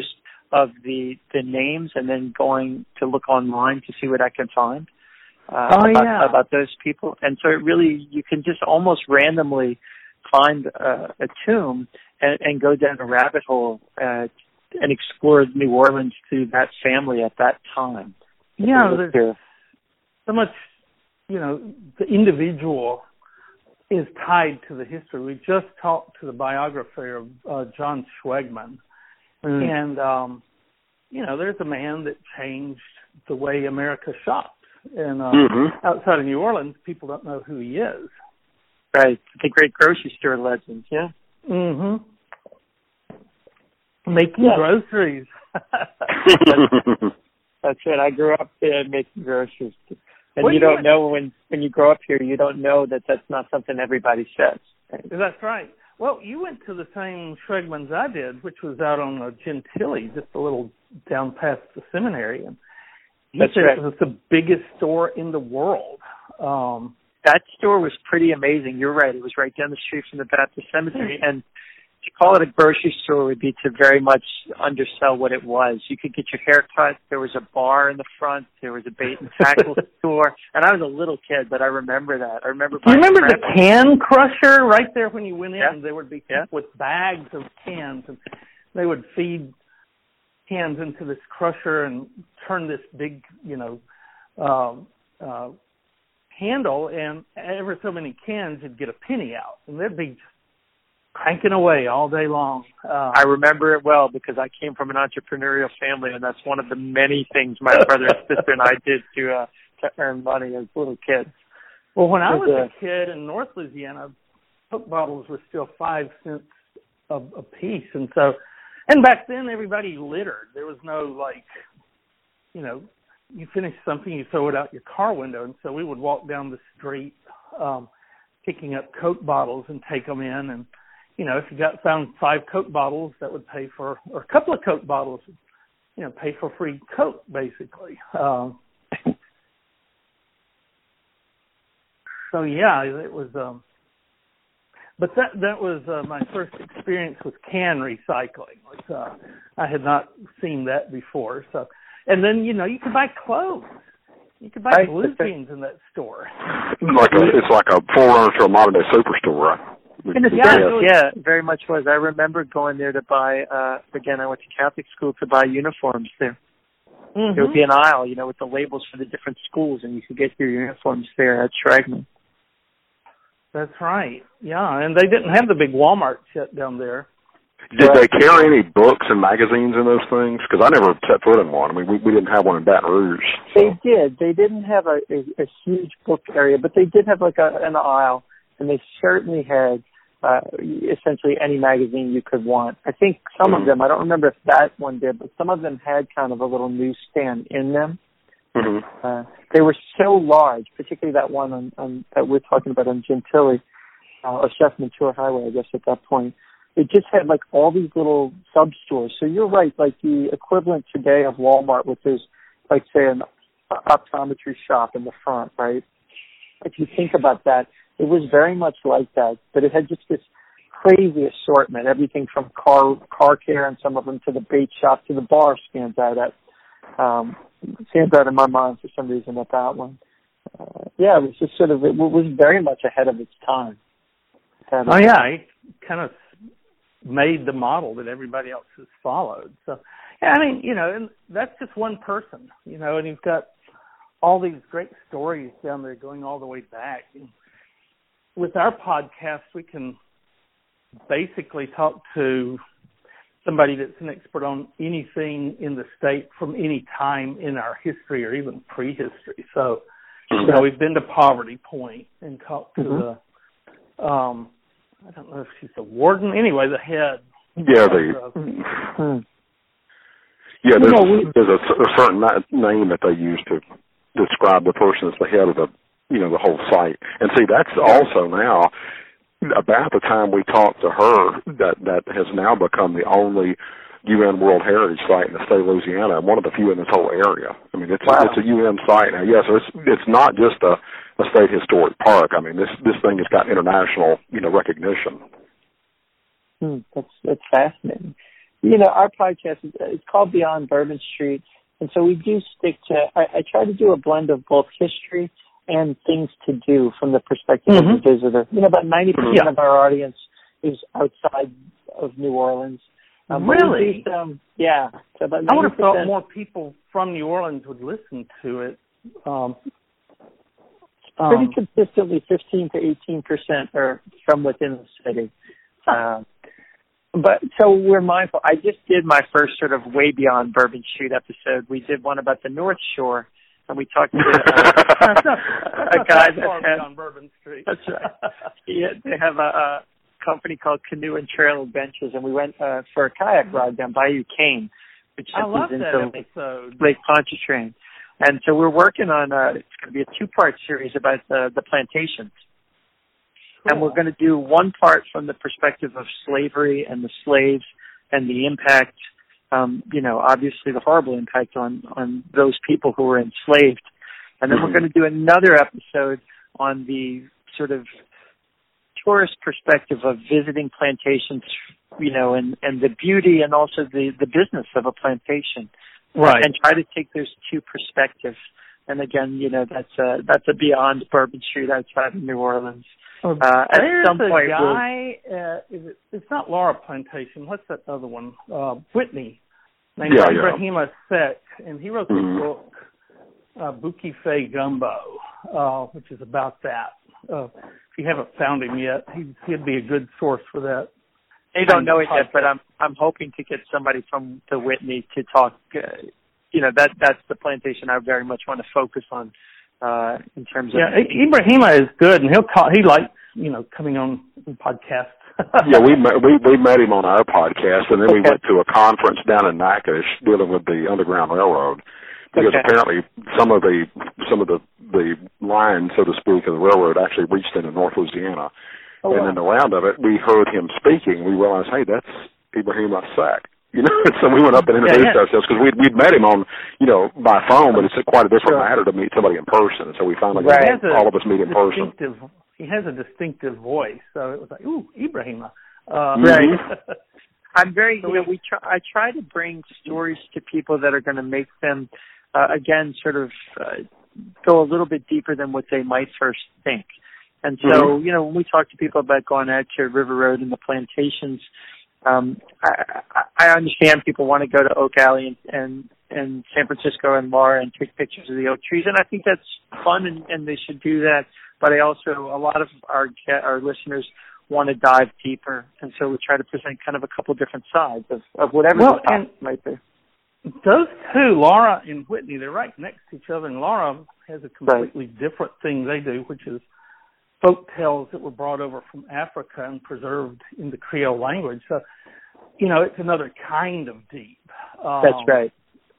of the the names and then going to look online to see what I can find uh, oh, about, yeah. about those people. And so it really, you can just almost randomly find uh, a tomb and, and go down a rabbit hole uh, and explore New Orleans through that family at that time. Yeah, there's here. so much, you know, the individual is tied to the history. We just talked to the biographer of uh, John Schwegman. Mm. And, um, you know, there's a man that changed the way America shops. And uh, mm-hmm. outside of New Orleans, people don't know who he is. Right. The great grocery store legends, yeah? Mm-hmm. Making yeah. groceries. That's it. I grew up uh, making groceries. And well, you you don't went... know when, when you grow up here, you don't know that that's not something everybody says. Right? That's right. Well, you went to the same Schwegmans I did, which was out on uh, Gentilly, just a little down past the seminary. And he that's said right. it was the biggest store in the world. Um, that store was pretty amazing. You're right. It was right down the street from the Baptist Cemetery. And to call it a grocery store would be to very much undersell what it was. You could get your hair cut. There was a bar in the front. There was a bait and tackle store. And I was a little kid, but I remember that. I remember. Do you remember the can crusher right there when you went in? Yeah. There would be yeah. with bags of cans, and they would feed cans into this crusher and turn this big, you know, um, uh, handle, and every so many cans, you'd get a penny out, and they'd be just cranking away all day long. Uh, I remember it well because I came from an entrepreneurial family, and that's one of the many things my brother and sister and I did to uh, to earn money as little kids. Well, when I was a kid in North Louisiana, Coke bottles were still five cents a, a piece, and so, and back then everybody littered. There was no like, you know, you finish something, you throw it out your car window, and so we would walk down the street, um, picking up Coke bottles and take them in, and you know, if you got found five Coke bottles, that would pay for, or a couple of Coke bottles, you know, pay for free Coke, basically. Um, so yeah, it was. Um, but that that was uh, my first experience with can recycling. Like, uh, I had not seen that before. So, and then you know, you could buy clothes. You could buy I, blue jeans in that store. Like a, it's like a forerunner to a modern day superstore, right? And it's yeah, very, yeah, it very much was. I remember going there to buy, uh, again, I went to Catholic school to buy uniforms there. Mm-hmm. There would be an aisle, you know, with the labels for the different schools, and you could get your uniforms there at Schwegman. That's right. Yeah, and they didn't have the big Walmart shut down there. Did they carry any books and magazines in those things? Because I never set foot in one. I mean, we, we didn't have one in Baton Rouge. So. They did. They didn't have a, a, a huge book area, but they did have like a, an aisle, and they certainly had uh, essentially any magazine you could want. I think some mm-hmm. of them, I don't remember if that one did, but some of them had kind of a little newsstand in them. Mm-hmm. Uh, they were so large, particularly that one on, on, that we're talking about on Gentilly, uh, or Chef Mentor Highway, I guess, at that point. It just had like all these little sub-stores. So you're right, like the equivalent today of Walmart, which is like, say, an optometry shop in the front, right? If you think about that, it was very much like that, but it had just this crazy assortment, everything from car car care and some of them to the bait shop to the bar stands out at, um, stands out in my mind for some reason at that one. Uh, yeah, it was just sort of, it was very much ahead of its time. Oh yeah, it kind of made the model that everybody else has followed. So, yeah, I mean, you know, and that's just one person, you know, and you've got all these great stories down there going all the way back. And with our podcast, we can basically talk to somebody that's an expert on anything in the state from any time in our history or even prehistory. So, you know, we've been to Poverty Point and talked to mm-hmm. the, um, I don't know if she's the warden. Anyway, the head. Yeah, the. Of, uh, yeah, there's, you know, we, there's a, a certain name that they use to describe the person as the head of the, you know, the whole site. And see, that's also now about the time we talked to her that that has now become the only U N World Heritage Site in the state of Louisiana, and one of the few in this whole area. I mean, it's wow. it's a U N site now. Yes, yeah, so it's it's not just a, a state historic park. I mean, this this thing has got international, you know, recognition. Hmm, that's that's fascinating. you know, our podcast is it's called Beyond Bourbon Street, and so we do stick to. I, I try to do a blend of both history and things to do from the perspective mm-hmm. of the visitor. You know, about ninety percent yeah. of our audience is outside of New Orleans. Um, really? Least, um, yeah. So about I would have thought more people from New Orleans would listen to it. Um, pretty um, consistently, fifteen to eighteen percent are from within the city. Uh, but so we're mindful. I just did my first sort of Way Beyond Bourbon Street episode. We did one about the North Shore, and we talked to uh, a guy that had on Bourbon Street. That's right. Yeah, they have a, a company called Canoe and Trail Adventures, and we went uh, for a kayak ride down Bayou Cane, which I love into that episode. Lake Pontchartrain. And so we're working on uh, it's going to be a two-part series about the, the plantations. Cool. And we're going to do one part from the perspective of slavery and the slaves and the impact, um, you know, obviously the horrible impact on, on those people who were enslaved. And then mm-hmm. we're going to do another episode on the sort of tourist perspective of visiting plantations, you know, and, and the beauty and also the, the business of a plantation. Right. And try to take those two perspectives. And again, you know, that's a, that's a Beyond Bourbon Street outside of New Orleans. Uh, at some a point, guy, we'll, uh, is it, it's not Laura Plantation. What's that other one? Uh, Whitney, named yeah, Ibrahima yeah. Seck, and he wrote this mm-hmm. book, uh, Bouquet Fay Gumbo, uh, which is about that. Uh, if you haven't found him yet, he'd, he'd be a good source for that. They don't know it yet, but I'm I'm hoping to get somebody from the Whitney to talk. Uh, you know, that that's the plantation I very much want to focus on. Uh, in terms of yeah, Ibrahima is good, and he'll call. He likes you know coming on podcasts. yeah, we met, we we met him on our podcast, and then we went to a conference down in Natchitoches dealing with the Underground Railroad, because okay. apparently some of the some of the the lines, so to speak, of the railroad actually reached into North Louisiana. Oh, and wow. in the round of it, we heard him speaking. We realized, hey, that's Ibrahima Seck. You know, so we went up and introduced yeah, yeah. ourselves because we'd, we'd met him on, you know, by phone, but it's quite a different sure. matter to meet somebody in person. So we finally right. got all of us meet in person. He has a distinctive voice, so it was like, ooh, Ibrahima. Uh, right. I'm very, you know, we try, I try to bring stories to people that are going to make them, uh, again, sort of uh, go a little bit deeper than what they might first think. And so, mm-hmm. you know, when we talk to people about going out to River Road and the plantations, um, I, I understand people want to go to Oak Alley and, and, and San Francisco and Laura and take pictures of the oak trees, and I think that's fun, and, and they should do that. But I also, a lot of our our listeners want to dive deeper, and so we try to present kind of a couple different sides of, of whatever well, the topic might be. Those two, Laura and Whitney, they're right next to each other, and Laura has a completely right. different thing they do, which is folk tales that were brought over from Africa and preserved in the Creole language. So, you know, it's another kind of deep. Um, That's right.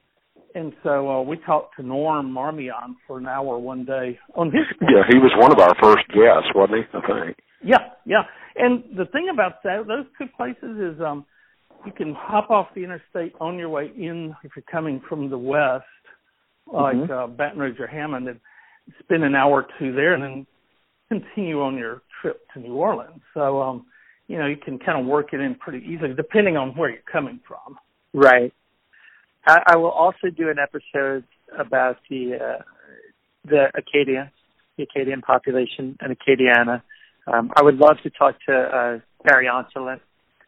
And so uh, we talked to Norm Marmion for an hour one day on his. Yeah, he was one of our first guests, wasn't he? I think. Yeah, yeah. And the thing about that, those two places is um, you can hop off the interstate on your way in if you're coming from the west, like mm-hmm. uh, Baton Rouge or Hammond, and spend an hour or two there, and then continue on your trip to New Orleans. So, um, you know, you can kind of work it in pretty easily, depending on where you're coming from. Right. I, I will also do an episode about the uh, the Acadians, the Acadian population, and Acadiana. Um, I would love to talk to uh, Barry Onsolent,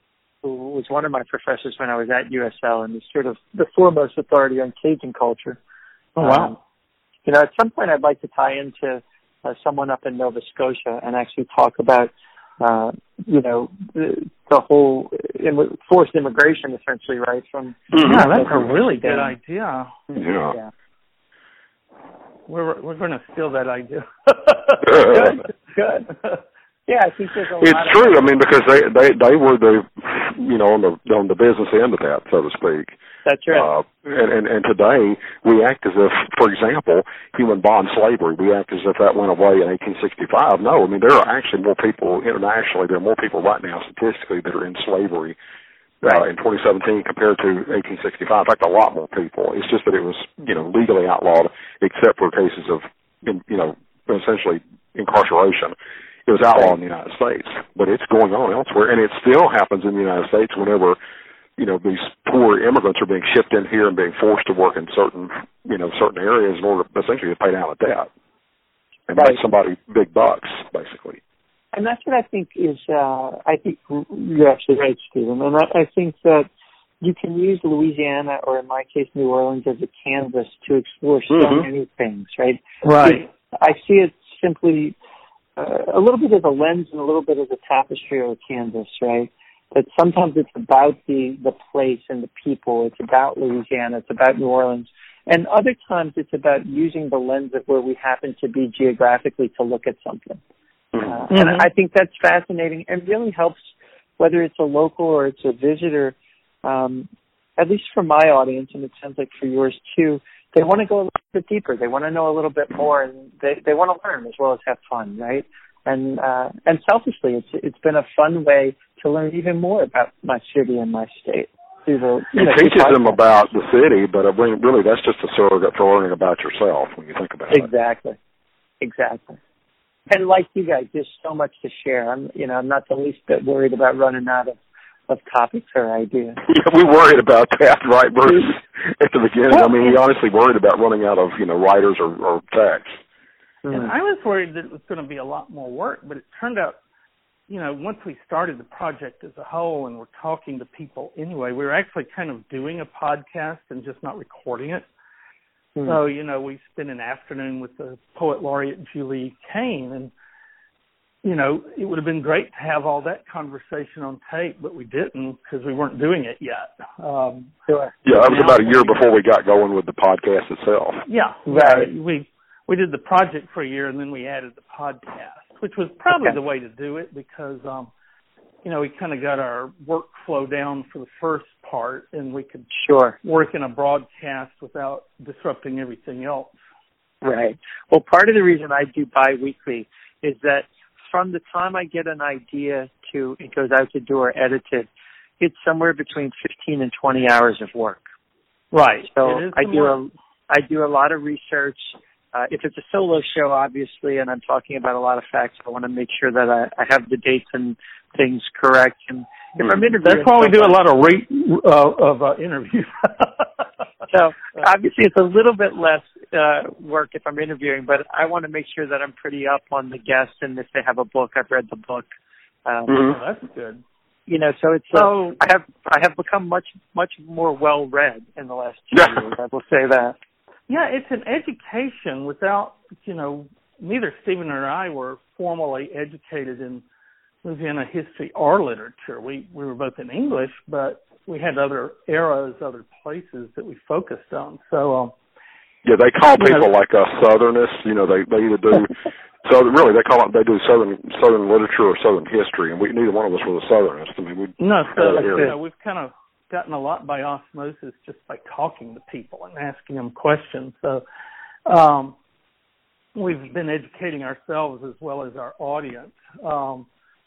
who was one of my professors when I was at U S L, and is sort of the foremost authority on Cajun culture. Oh, wow. Um, you know, at some point I'd like to tie into uh, someone up in Nova Scotia and actually talk about, uh, you know, the, the whole Im- forced immigration, essentially, right? From mm-hmm. Yeah, that's a really good idea. Yeah. yeah. We're we're going to steal that idea. Good. Good. Yeah, I think there's a it's lot true. of I mean, because they, they they were the, you know, on the on the business end of that, so to speak. That's right. Uh, and, and and today we act as if, for example, human bond slavery. We act as if that went away in eighteen sixty-five. No, I mean there are actually more people internationally. There are more people right now statistically that are in slavery right. uh, in twenty seventeen compared to eighteen sixty-five. In fact, a lot more people. It's just that it was, you know, legally outlawed, except for cases of, you know, essentially incarceration. It was outlawed in the United States, but it's going on elsewhere, and it still happens in the United States whenever you know, these poor immigrants are being shipped in here and being forced to work in certain, you know, certain areas in order essentially to pay down a debt and right. make somebody big bucks, basically. And that's what I think is, uh, I think you're absolutely right, Stephen. And I, I think that you can use Louisiana, or in my case, New Orleans, as a canvas to explore so mm-hmm. many things, right? Right. I see it simply uh, a little bit as a lens and a little bit as a tapestry or a canvas, right? That sometimes it's about the, the place and the people. It's about Louisiana. It's about New Orleans. And other times it's about using the lens of where we happen to be geographically to look at something. Uh, mm-hmm. And I think that's fascinating and really helps, whether it's a local or it's a visitor, um, at least for my audience, and it sounds like for yours too, they want to go a little bit deeper. They want to know a little bit more, and they, they want to learn as well as have fun, right? And uh, and selfishly, it's it's been a fun way to learn even more about my city and my state. Through the, you it know, teaches them about the city, but really that's just a surrogate for learning about yourself when you think about exactly. it. Exactly. Exactly. And like you guys, there's so much to share. I'm, you know, I'm not the least bit worried about running out of, of topics or ideas. Yeah, we worried about that, right, Bruce? At the beginning, I mean, we honestly worried about running out of, you know, writers or, or text. And I was worried that it was going to be a lot more work, but it turned out, you know, once we started the project as a whole and we're talking to people anyway, we were actually kind of doing a podcast and just not recording it. Mm-hmm. So, you know, we spent an afternoon with the poet laureate Julie Kane, and, you know, it would have been great to have all that conversation on tape, but we didn't because we weren't doing it yet. Um, sure. Yeah, that was about a year before we got going with the podcast itself. Yeah, right. Uh, we we did the project for a year, and then we added the podcast, which was probably okay. the way to do it because, um, you know, we kind of got our workflow down for the first part, and we could sure. work in a broadcast without disrupting everything else. Right. Well, part of the reason I do bi-weekly is that from the time I get an idea to it goes out the door edited, it's somewhere between fifteen and twenty hours of work. Right. So I do a, I do a lot of research. Uh, if it's a solo show, obviously, and I'm talking about a lot of facts, I want to make sure that I, I have the dates and things correct. And if I'm interviewing, that's why we do a lot of rate uh, of uh, interviews. So obviously, it's a little bit less uh, work if I'm interviewing, but I want to make sure that I'm pretty up on the guest, and if they have a book, I've read the book. Um, mm-hmm. Oh, that's good. You know, so it's so, uh, I have I have become much much more well read in the last two years. I will say that. Yeah, it's an education without, you know, neither Stephen or I were formally educated in Louisiana history or literature. We we were both in English, but we had other eras, other places that we focused on. So, um, yeah, they call people know, like us Southernists. You know, they they either do so really they call it they do Southern Southern literature or Southern history, and we neither one of us was a Southernists. I mean, we no, so you know, we've kind of gotten a lot by osmosis just by talking to people and asking them questions. So um, we've been educating ourselves as well as our audience. Um,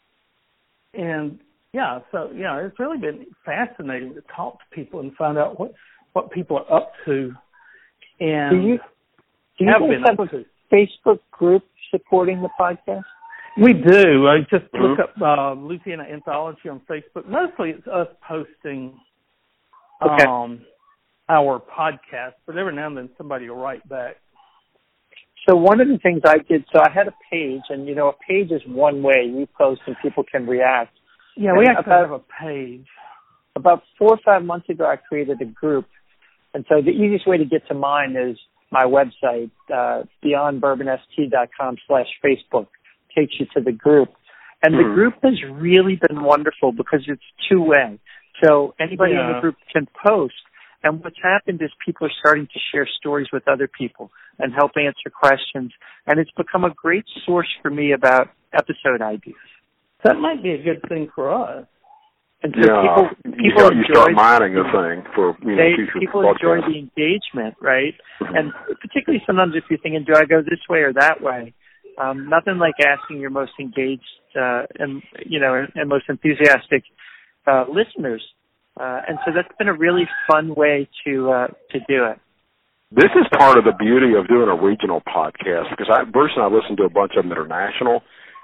and, yeah, so, yeah, it's really been fascinating to talk to people and find out what what people are up to and do you, do you have guys been have up a to. Facebook group supporting the podcast? We do. I just mm-hmm. look up uh, Louisiana Anthology on Facebook. Mostly it's us posting Okay. Um, our podcast, but every now and then somebody will write back. So one of the things I did, so I had a page, and, you know, a page is one way. You post and people can react. Yeah, we and actually about, have a page. About four or five months ago, I created a group. And so the easiest way to get to mine is my website, uh, beyond bourbon s t dot com slash Facebook. Takes you to the group. And mm. the group has really been wonderful because it's two-way. So anybody yeah. in the group can post, and what's happened is people are starting to share stories with other people and help answer questions, and it's become a great source for me about episode ideas. That might be a good thing for us. And so yeah, people, people you, you start enjoy, mining the thing for you know, they, future people podcasts. enjoy the engagement, right? And particularly sometimes if you're thinking, do I go this way or that way? Um, nothing like asking your most engaged uh, and you know and, and most enthusiastic Uh, listeners, uh, and so that's been a really fun way to uh, to do it. This is part of the beauty of doing a regional podcast because I, Bruce and I listen to a bunch of them that are national,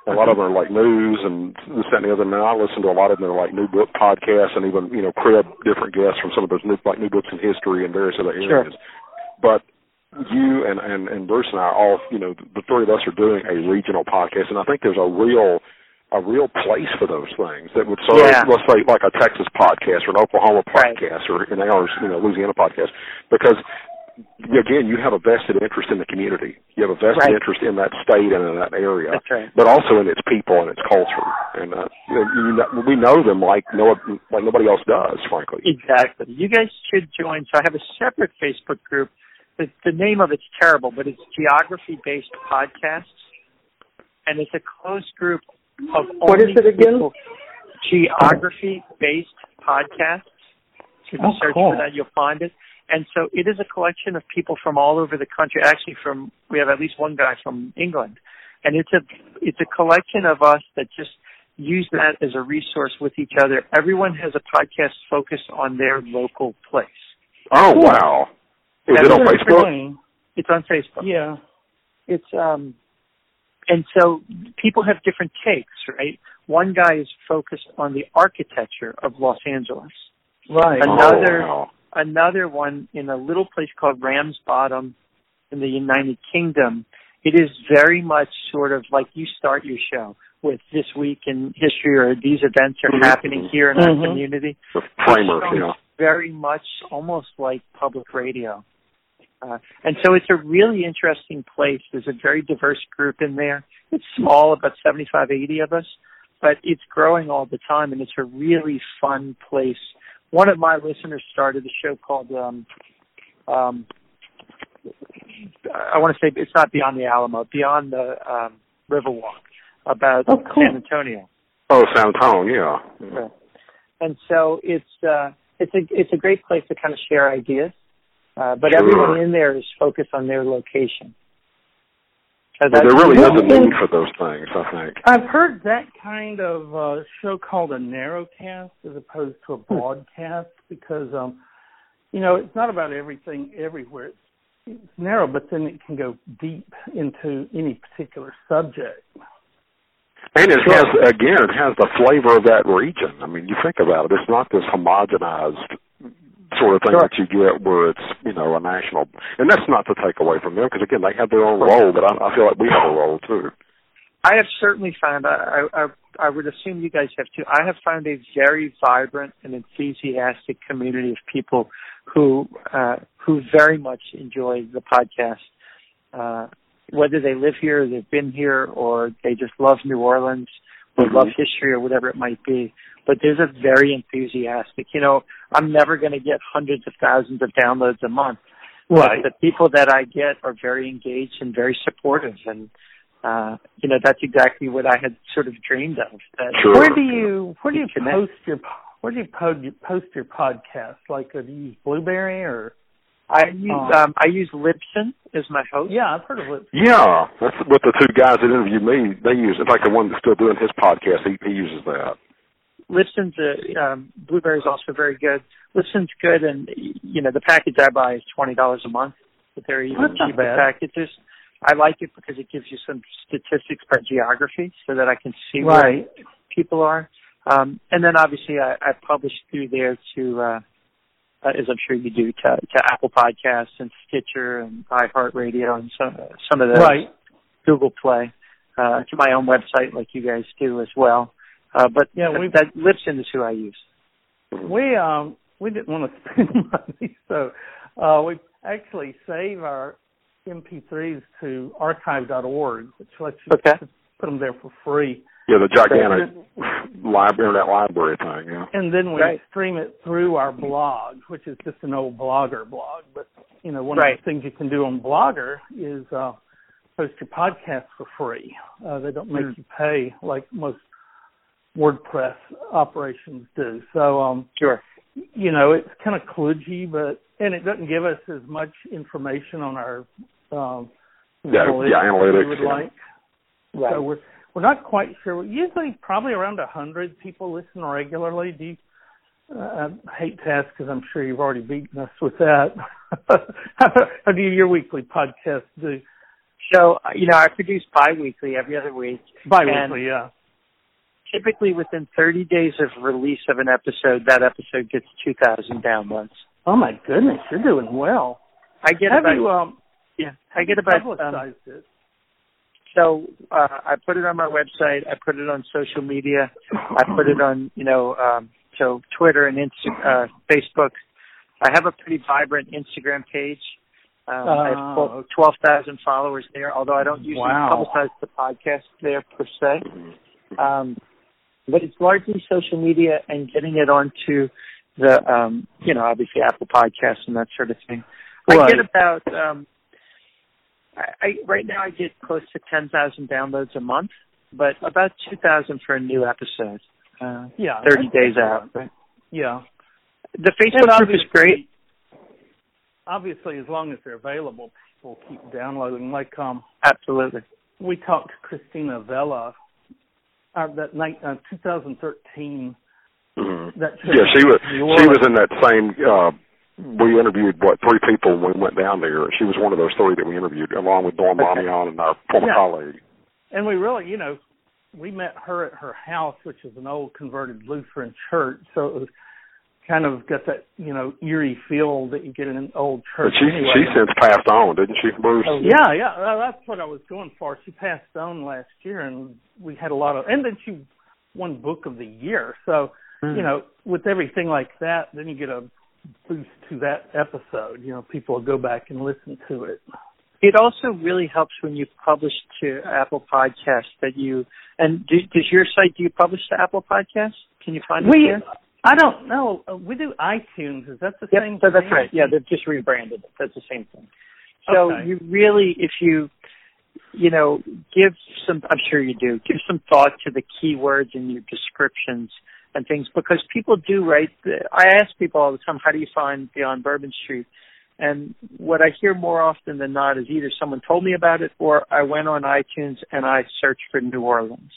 A lot of them are like news and this, that, and the other. Now I listen to a lot of them that are like new book podcasts and even, you know, crib different guests from some of those new, like new books in history and various other areas. Sure. But you and, and, and Bruce and I all, you know, the three of us are doing a regional podcast, and I think there's a real a real place for those things that would serve, yeah. let's say, like a Texas podcast or an Oklahoma podcast right. or an ours, you know, Louisiana podcast, because again, you have a vested interest in the community. You have a vested right. interest in that state and in that area, That's right. but also in its people and its culture. And uh, you know, you know, we know them like no, like nobody else does, frankly. Exactly. You guys should join. So I have a separate Facebook group. The, the name of it's terrible, but it's Geography-Based Podcasts, and it's a closed group of what only is it again? people, Geography-Based Podcasts. If you oh, search cool. for that, you'll find it. And so it is a collection of people from all over the country. Actually, from we have at least one guy from England, and it's a it's a collection of us that just use that as a resource with each other. Everyone has a podcast focused on their local place. Oh wow! Is That's it on Facebook? Funny. It's on Facebook. Yeah. It's um, and so people have different takes, right? One guy is focused on the architecture of Los Angeles. Right. Another. Oh, wow. Another one in a little place called Ramsbottom in the United Kingdom. It is very much sort of like you start your show with this week in history or these events are mm-hmm. happening here in mm-hmm. our community. The framework, you know. Very much almost like public radio. Uh, and so it's a really interesting place. There's a very diverse group in there. It's small, about seventy-five, eighty of us, but it's growing all the time, and it's a really fun place. One of my listeners started a show called, um, um, I want to say it's not Beyond the Alamo, Beyond the um, Riverwalk, about oh, cool. San Antonio. Oh, San Antonio, yeah. yeah. And so it's uh, it's a it's a great place to kind of share ideas, uh, but sure. everyone in there is focused on their location. Well, there really is a need for those things, I think. I've heard that kind of uh, show called a narrowcast as opposed to a broadcast because, um, you know, it's not about everything everywhere. It's, it's narrow, but then it can go deep into any particular subject. And it has, again, it has the flavor of that region. I mean, you think about it. It's not this homogenized sort of thing sure. that you get where it's, you know, a national, and that's not to take away from them because again they have their own role, but I, I feel like we have a role too. I have certainly found, I, I, I would assume you guys have too, I have found a very vibrant and enthusiastic community of people who uh, who very much enjoy the podcast, uh, whether they live here, they've been here, or they just love New Orleans or mm-hmm. love history or whatever it might be. But there's a very enthusiastic, you know, I'm never going to get hundreds of thousands of downloads a month. Right. But the people that I get are very engaged and very supportive. And, uh, you know, that's exactly what I had sort of dreamed of. That sure. Where do you, where do you connect. post your, where do you post, post your podcast? Like, uh, do you use Blueberry or? I use, um, um, I use Libsyn as my host. Yeah, I've heard of Libsyn. Yeah, that's what the two guys that interviewed me, they use. In fact, the one that's still doing his podcast, he, he uses that. Libsyn's a, um, Blueberry's also very good. Libsyn's good, and you know the package I buy is twenty dollars a month, but they're even That's not cheaper bad. packages. I like it because it gives you some statistics by geography, so that I can see right. where people are. Um, and then obviously I, I publish through there to, uh, uh, as I'm sure you do, to, to Apple Podcasts and Stitcher and iHeartRadio and some some of those. Right. Google Play, uh, to my own website like you guys do as well. Uh, but yeah, that, we that Libsyn is who I use. We um we didn't want to spend money, so uh, we actually save our M P threes to archive dot org, which lets you okay. put them there for free. Yeah, the gigantic library, internet library thing. Yeah. And then we right. stream it through our blog, which is just an old Blogger blog. But you know, one right. of the things you can do on Blogger is uh, post your podcast for free. Uh, they don't make mm. you pay like most WordPress operations do. So, um, sure. you know, it's kind of kludgy, but, and it doesn't give us as much information on our, um, yeah, analytics, yeah, analytics we would yeah. like. Right. So we're, we're not quite sure. Usually probably around a hundred people listen regularly. Do you, uh, I hate to ask because I'm sure you've already beaten us with that. How do your weekly podcast do? So, you know, I produce bi-weekly every other week. Bi-weekly, yeah. Typically within thirty days of release of an episode, that episode gets two thousand downloads. Oh, my goodness. You're doing well. I get Have about, you, um, yeah, I get about, publicized um, it? So uh, I put it on my website. I put it on social media. I put it on, you know, um, so Twitter and Insta- uh, Facebook. I have a pretty vibrant Instagram page. Um, uh, I have twelve thousand followers there, although I don't usually wow. publicize the podcast there per se. Um, but it's largely social media and getting it onto the, um, you know, obviously Apple Podcasts and that sort of thing. Right. I get about, um, I, I right now I get close to ten thousand downloads a month, but about two thousand for a new episode. Uh, yeah, thirty days out. Right? Yeah. The Facebook group is great. Obviously, as long as they're available, people keep downloading. Like, um, absolutely. We talked to Christina Vela, uh, that night, uh, twenty thirteen. Mm-hmm. That yeah, she was. She was in that same. Uh, we interviewed what three people when we went down there. She was one of those three that we interviewed, along with Dawn okay. Mamion and our former yeah. colleague. And we really, you know, we met her at her house, which is an old converted Lutheran church. So it was kind of got that, you know, eerie feel that you get in an old church. But she anyway. she since passed on, didn't she, Bruce? Oh, yeah, yeah, well, that's what I was going for. She passed on last year, and we had a lot of, and then she won Book of the Year. So, mm. you know, with everything like that, then you get a boost to that episode. You know, people will go back and listen to it. It also really helps when you publish to Apple Podcasts that you, and do, does your site, do you publish to Apple Podcasts? Can you find we, it there? I don't know. Uh, we do iTunes. Is that the yep, same so thing? that's right. Yeah, they've just rebranded it. That's the same thing. So okay. you really, if you, you know, give some, I'm sure you do, give some thought to the keywords in your descriptions and things, because people do write, I ask people all the time, how do you find Beyond Bourbon Street? And what I hear more often than not is either someone told me about it or I went on iTunes and I searched for New Orleans.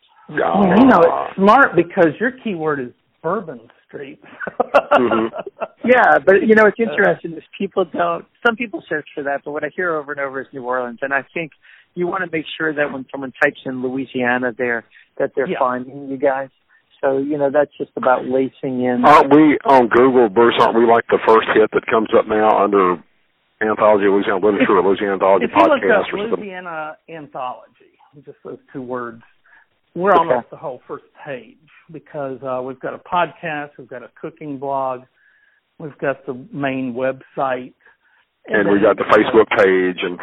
Oh, you know, it's smart because your keyword is Bourbon Street. mm-hmm. Yeah, but, you know, it's interesting is people don't, some people search for that, but what I hear over and over is New Orleans. And I think you want to make sure that when someone types in Louisiana there, that they're yeah. finding you guys. So, you know, that's just about lacing in. Aren't we on Google, Bruce, aren't we like the first hit that comes up now under Anthology of Louisiana Literature or Louisiana Anthology if Podcast? You look up or something? Louisiana Anthology, just those two words, we're okay. almost the whole first page because uh, we've got a podcast, we've got a cooking blog, we've got the main website. And, and we've got the Facebook page. and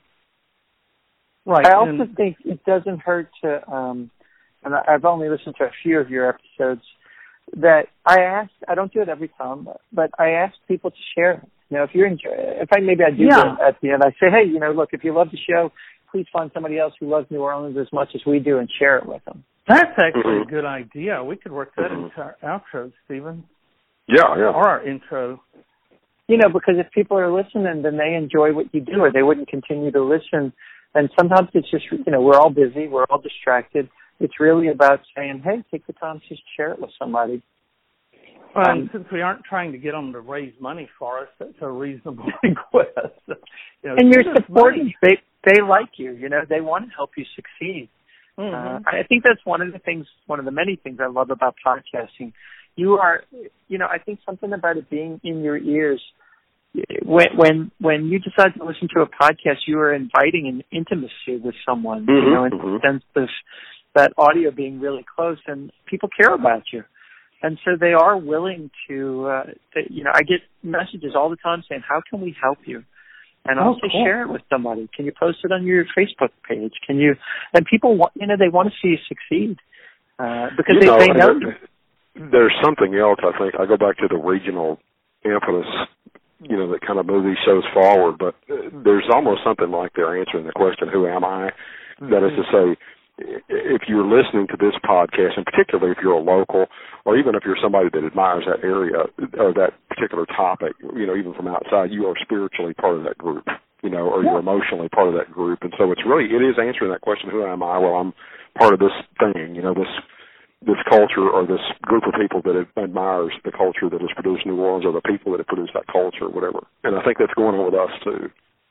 Right. I also and, think it doesn't hurt to... Um, and I've only listened to a few of your episodes, that I ask, I don't do it every time, but I ask people to share it. You know, if you're enjoy, in fact, maybe I do yeah. at the end. I say, hey, you know, look, if you love the show, please find somebody else who loves New Orleans as much as we do and share it with them. That's actually mm-hmm. a good idea. We could work that mm-hmm. into our outro, Stephen. Yeah, yeah. Or our intro. You know, because if people are listening, then they enjoy what you do, or they wouldn't continue to listen. And sometimes it's just, you know, we're all busy, we're all distracted. It's really about saying, hey, take the time to share it with somebody. Well, um, and since we aren't trying to get them to raise money for us, that's a reasonable request. You know, and you're supporting, they, they like you, you know, they want to help you succeed. Mm-hmm. Uh, I think that's one of the things, one of the many things I love about podcasting. You are, you know, I think something about it being in your ears. When when when you decide to listen to a podcast, you are inviting an intimacy with someone, mm-hmm, you know, in mm-hmm. the sense of that audio being really close, and people care about you, and so they are willing to. Uh, they, you know, I get messages all the time saying, "How can we help you?" And I'll oh, say, cool. "Share it with somebody. Can you post it on your Facebook page? Can you?" And people want, you know, they want to see you succeed uh, because you they know, they know. There, there's something else. I think I go back to the regional impetus, you know, that kind of move these shows forward. But there's almost something like they're answering the question, "Who am I?" Mm-hmm. That is to say, if you're listening to this podcast, and particularly if you're a local, or even if you're somebody that admires that area or that particular topic, you know, even from outside, you are spiritually part of that group, you know, or you're emotionally part of that group. And so it's really, it is answering that question, who am I? Well, I'm part of this thing, you know, this this culture or this group of people that admires the culture that has produced New Orleans, or the people that have produced that culture, or whatever. And I think that's going on with us, too.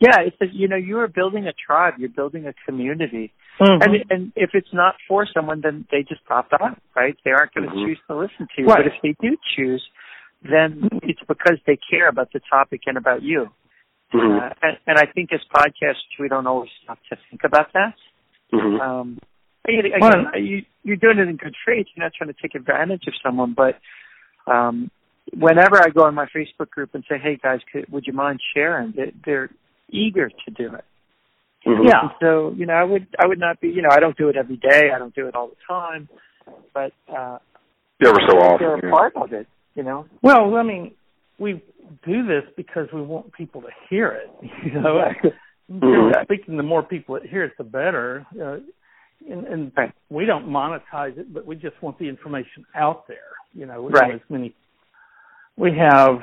Yeah, it's a, you know, you are building a tribe. You're building a community. Mm-hmm. And and if it's not for someone, then they just drop out, right? They aren't going to mm-hmm. choose to listen to you. Right. But if they do choose, then it's because they care about the topic and about you. Mm-hmm. Uh, and, and I think as podcasters, we don't always stop to think about that. Mm-hmm. Um, again, well, you, you're doing it in good faith. You're not trying to take advantage of someone. But um, whenever I go in my Facebook group and say, hey, guys, could, would you mind sharing? They, they're eager to do it. Mm-hmm. Yeah. And so, you know, I would I would not be, you know, I don't do it every day. I don't do it all the time. But uh, every so often, they're a yeah. part of it, you know. Well, I mean, we do this because we want people to hear it, you know. Mm-hmm. Speaking, the more people that hear it, the better. Uh, and and right. we don't monetize it, but we just want the information out there. You know, we right. have as many. We have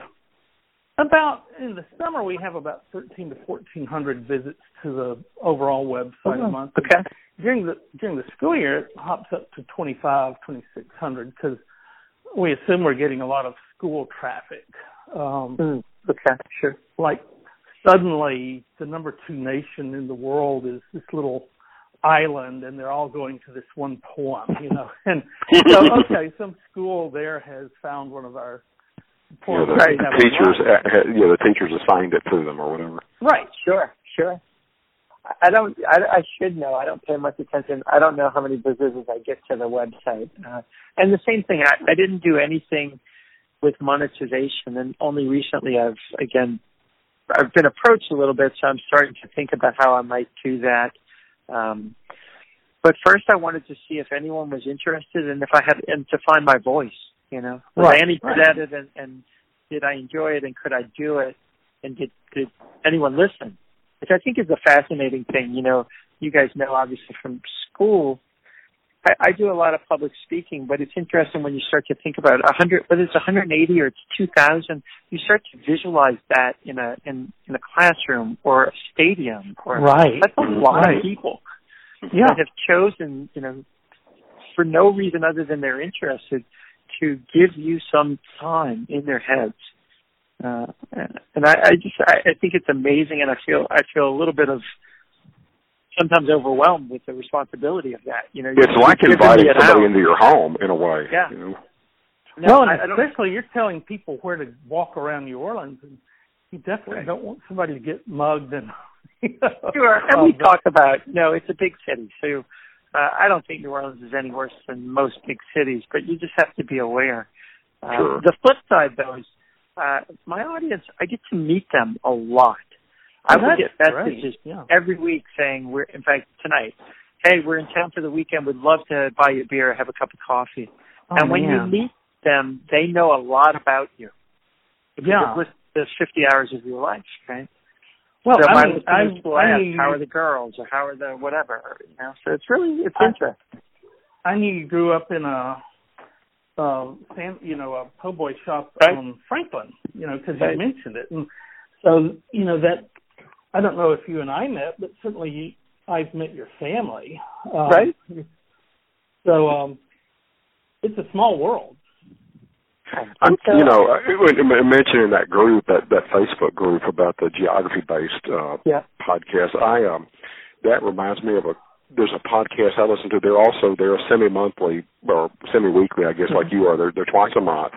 about in the summer we have about thirteen to fourteen hundred visits to the overall website oh, a month. Okay. During the during the school year, it hops up to twenty-five, twenty-six hundred because we assume we're getting a lot of school traffic. Um, mm, okay, sure. Like suddenly, the number two nation in the world is this little island, and they're all going to this one poem, you know. And so, okay, some school there has found one of our poems. Yeah, the, the teachers, uh, yeah, the teachers assigned it to them or whatever. Right. Sure. Sure. I don't. I, I should know. I don't pay much attention. I don't know how many visitors I get to the website. Uh, and the same thing. I, I didn't do anything with monetization, and only recently I've again I've been approached a little bit, so I'm starting to think about how I might do that. Um, but first, I wanted to see if anyone was interested, and if I had, and to find my voice. You know, was right, I any good right. at it, and, and did I enjoy it, and could I do it, and did did anyone listen? Which I think is a fascinating thing. You know, you guys know obviously from school. I, I do a lot of public speaking, but it's interesting when you start to think about a hundred, whether it's one hundred eighty or it's two thousand. You start to visualize that in a in, in a classroom or a stadium. Or, right. That's a lot right. of people yeah. that have chosen, you know, for no reason other than they're interested, to give you some time in their heads. Uh, and I, I just, I, I think it's amazing, and I feel, I feel a little bit of sometimes overwhelmed with the responsibility of that. You know, it's like inviting somebody into your home in a way. Yeah. You know? No, well, and I, I especially you're telling people where to walk around New Orleans, and you definitely right. don't want somebody to get mugged. And you know, sure, and we talk about, no, it's a big city, so uh, I don't think New Orleans is any worse than most big cities, but you just have to be aware. Uh, sure. The flip side, though, is Uh, my audience, I get to meet them a lot. I will get messages yeah. every week saying, "We're in fact tonight, hey, we're in town for the weekend. We'd love to buy you a beer, have a cup of coffee." Oh, and when man. you meet them, they know a lot about you. Yeah, with the fifty hours of your life, right? Well, so I my mean, listeners will I, ask, I "How are the girls?" or "How are the whatever?" You know, so it's really it's I, interesting. I knew you grew up in a. Uh, Sam, you know, a po' boy shop right. on Franklin, you know, because right. you mentioned it. And so, you know, that, I don't know if you and I met, but certainly you, I've met your family. Um, right. So, um, it's a small world. I'm, you know, mentioning that group, that, that Facebook group about the geography-based uh, yeah. podcast, I um, that reminds me of a, there's a podcast I listen to. They're also, they're a semi-monthly, or semi-weekly, I guess, mm-hmm. like you are. They're, they're twice a month.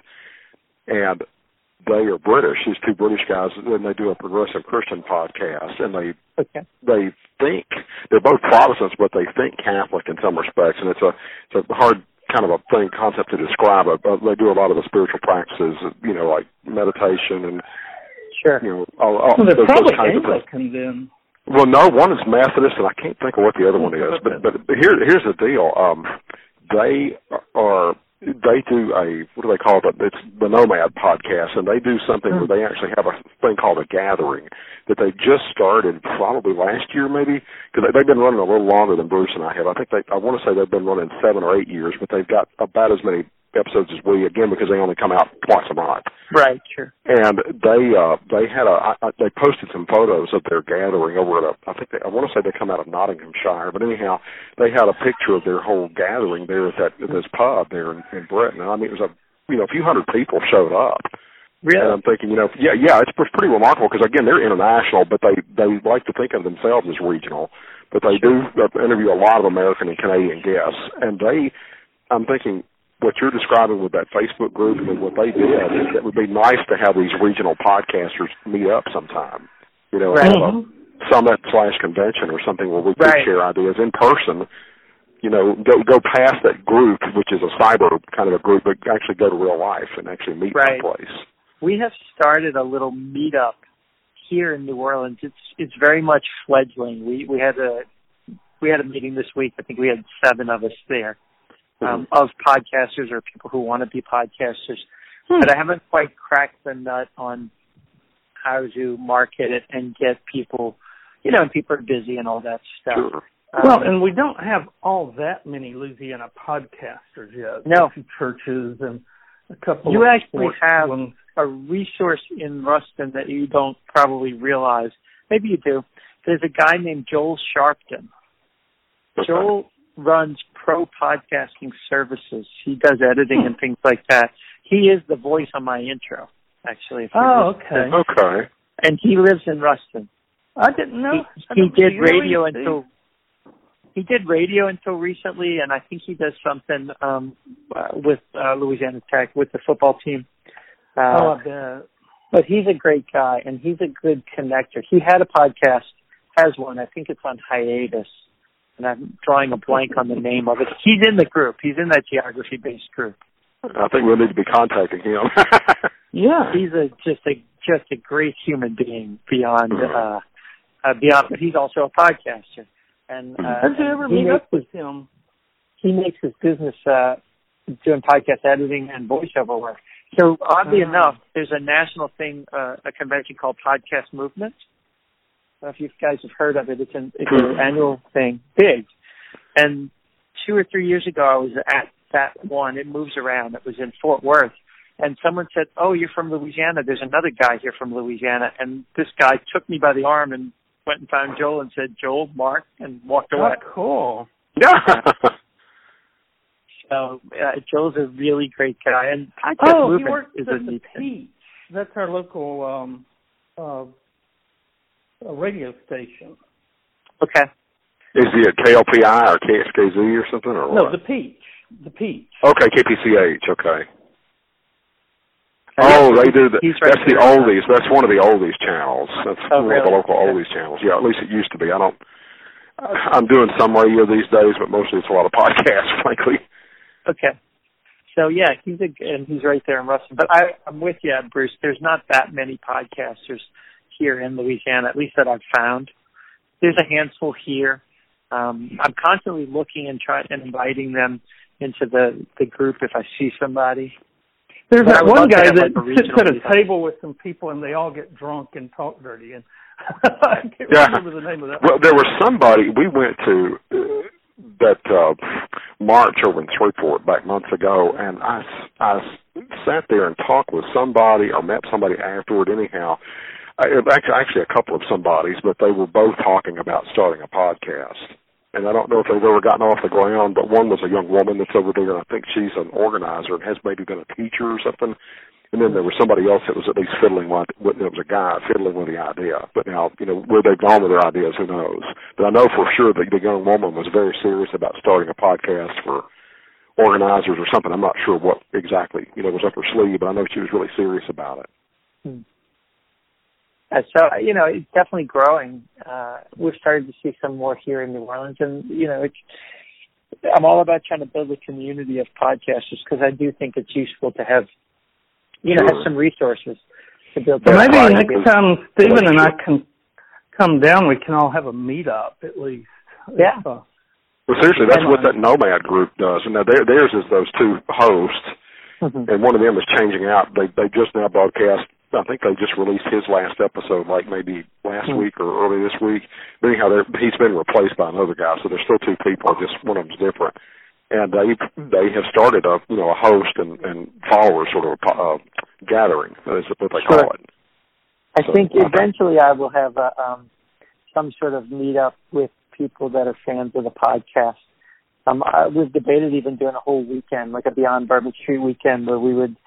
And they are British. These two British guys, and they do a progressive Christian podcast. And they okay. they think, they're both Protestants, but they think Catholic in some respects. And it's a, it's a hard kind of a thing, concept to describe it. But they do a lot of the spiritual practices, you know, like meditation and, sure. you know, all, all well, they're those, probably those kinds Anglican of things. then. Well, no, one is Methodist, and I can't think of what the other one is. But but here here's the deal. Um, they are they do a what do they call it? It's the Nomad podcast, and they do something mm-hmm. where they actually have a thing called a gathering that they just started probably last year, maybe, because they've been running a little longer than Bruce and I have. I think they I want to say they've been running seven or eight years, but they've got about as many episodes as we, again, because they only come out twice a month. Right, sure. And they uh, they had a I, they posted some photos of their gathering over at a I think they, I want to say they come out of Nottinghamshire, but anyhow, they had a picture of their whole gathering there at that at this pub there in, in Britain. And I mean, it was a you know a few hundred people showed up, Really? And I'm thinking, you know, yeah, yeah, it's pretty remarkable because, again, they're international, but they, they like to think of themselves as regional. But they do interview a lot of American and Canadian guests. And they, I'm thinking, what you're describing with that Facebook group and what they did, it would be nice to have these regional podcasters meet up sometime. You know, right. have a summit slash convention or something where we could right. share ideas in person. You know, go go past that group, which is a cyber kind of a group, but actually go to real life and actually meet right. someplace. We have started a little meetup here in New Orleans. It's it's very much fledgling. We we had a we had a meeting this week. I think we had seven of us there, um, mm-hmm. of podcasters or people who want to be podcasters. Hmm. But I haven't quite cracked the nut on how to market it and get people, you know, and people are busy and all that stuff. Sure. Um, well, and we don't have all that many Louisiana podcasters yet. No. A few churches and a couple you of actually have ones. A resource in Ruston that you don't probably realize. Maybe you do. There's a guy named Joel Sharpton. Okay. Joel runs Pro Podcasting Services. He does editing and things like that. He is the voice on my intro, actually. If oh, okay. Okay. And he lives in Ruston. I didn't know. He, I he didn't did really radio see. until he did radio until recently, and I think he does something um, uh, with uh, Louisiana Tech with the football team. Uh, oh, I bet. But he's a great guy, and he's a good connector. He had a podcast, has one. I think it's on hiatus, and I'm drawing a blank on the name of it. He's in the group. He's in that geography-based group. I think we'll need to be contacting him. Yeah, he's a just a just a great human being beyond uh, uh, beyond. But he's also a podcaster. And uh, How'd you ever meet up with him? He makes his business uh, doing podcast editing and voiceover work. So oddly uh, enough, there's a national thing, uh, a convention called Podcast Movement. I don't know if you guys have heard of it. It's an, it's an annual thing, big. And two or three years ago, I was at that one. It moves around. It was in Fort Worth. And someone said, oh, you're from Louisiana. There's another guy here from Louisiana. And this guy took me by the arm and went and found Joel and said, Joel, Mark, and walked away. Oh, cool. Yeah. So uh, Joel's a really great guy. And Podcast oh, Movement he works is at a the neat thing. Peach. That's our local um, uh, radio station. Okay. Is he at K L P I or K X K Z or something? Or no, what? the Peach. The Peach. Okay, K P C H, okay. Oh, oh, they do. The, right that's the there. oldies. That's one of the oldies channels. That's oh, one really? of the local oldies channels. Yeah, at least it used to be. I don't. I'm doing some radio these days, but mostly it's a lot of podcasts, frankly. Okay. So yeah, he's a and he's right there in Ruston. But I, I'm with you, Bruce. There's not that many podcasters here in Louisiana, at least that I've found. There's a handful here. Um, I'm constantly looking and trying and inviting them into the the group if I see somebody. There's But that one guy have, that like, sits at a meetup. table with some people and they all get drunk and talk dirty. And I can't Yeah. remember the name of that. Well, there was somebody we went to uh, that uh, march over in Shreveport back months ago, and I, I sat there and talked with somebody or met somebody afterward. Anyhow, I, actually, actually a couple of somebodies, but they were both talking about starting a podcast. And I don't know if they've ever gotten off the ground, but one was a young woman that's over there, and I think she's an organizer and has maybe been a teacher or something. And then there was somebody else that was at least fiddling with, there was a guy fiddling with the idea. But now, you know, where they've gone with their ideas, who knows? But I know for sure that the young woman was very serious about starting a podcast for organizers or something. I'm not sure what exactly, you know, was up her sleeve, but I know she was really serious about it. Hmm. Uh, so, you know, it's definitely growing. Uh, we've started to see some more here in New Orleans. And, you know, it's, I'm all about trying to build a community of podcasters because I do think it's useful to have, you know, Sure. have some resources to build. So maybe right. next time Stephen and I can come down, we can all have a meetup at least. Yeah. If, uh, Well, seriously, that's what that Nomad group does. And now their, theirs is those two hosts, Mm-hmm. and one of them is changing out. They they just now broadcast. I think they just released his last episode, like maybe last Mm-hmm. week or early this week. But anyhow, he's been replaced by another guy, so there's still two people. Just one of them's different. And they they have started a you know a host and, and followers sort of a uh, gathering. Is what they Sure. call it. I So, think okay. eventually I will have a, um, some sort of meetup with people that are fans of the podcast. Um, I, we've debated even doing a whole weekend, like a Beyond Bourbon Street weekend, where we would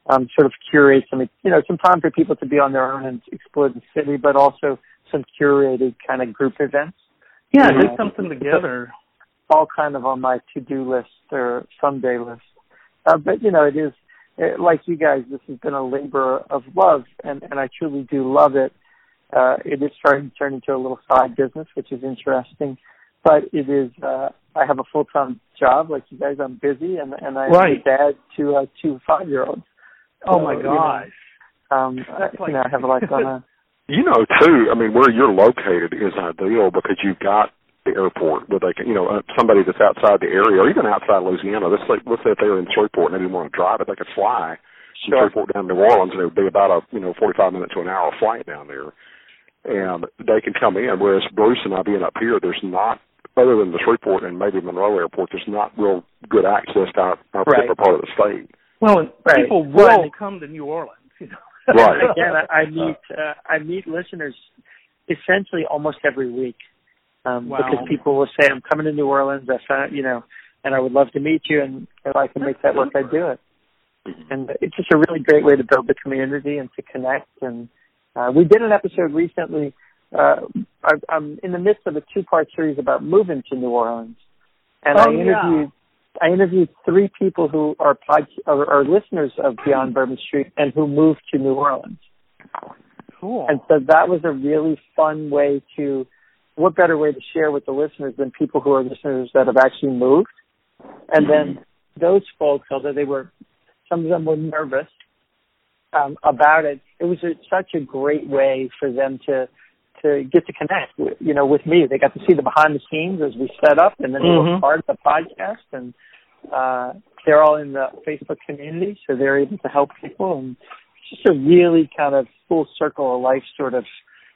um, sort of curate some, you know, some time for people to be on their own and explore the city, but also some curated kind of group events. Yeah, you do know, something together. All kind of on my to-do list or someday list. Uh, but, you know, it is, it, like you guys, this has been a labor of love, and, and I truly do love it. Uh, it is starting to turn into a little side business, which is interesting. But it is, uh, I have a full-time job, like you guys. I'm busy, and, and I'm right. a dad to uh, two five-year-olds. Oh, so, my gosh. You know, um, I, you know, I have a lot going on. You know, too, I mean, where you're located is ideal because you've got the airport where they can, you know, uh, somebody that's outside the area or even outside Louisiana, let's say, let's say if they were in Shreveport and they didn't want to drive it, they could fly from Sure. Shreveport down to New Orleans, and it would be about a, you know, forty-five minute to an hour flight down there. And they can come in, whereas Bruce and I being up here, there's not, other than the Shreveport and maybe Monroe Airport, there's not real good access to our, our Right. particular part of the state. Well, and Right. people will Well, come to New Orleans, you know. Right. Again, I, I meet uh, I meet listeners essentially almost every week um, Wow. because people will say, "I'm coming to New Orleans. I found, you know, and I would love to meet you, and if I can make that work, I do it." And it's just a really great way to build the community and to connect. And uh, we did an episode recently. Uh, I, I'm in the midst of a two-part series about moving to New Orleans, and Oh, I interviewed. yeah. I interviewed three people who are pod, are, are listeners of Beyond Bourbon Street and who moved to New Orleans. Cool. And so that was a really fun way to, what better way to share with the listeners than people who are listeners that have actually moved. And then those folks, although they were, some of them were nervous um, about it, it was a, such a great way for them to to get to connect, with, you know, with me. They got to see the behind the scenes as we set up, and then they Mm-hmm. were part of the podcast, and uh, they're all in the Facebook community, so they're able to help people, and it's just a really kind of full circle of life sort of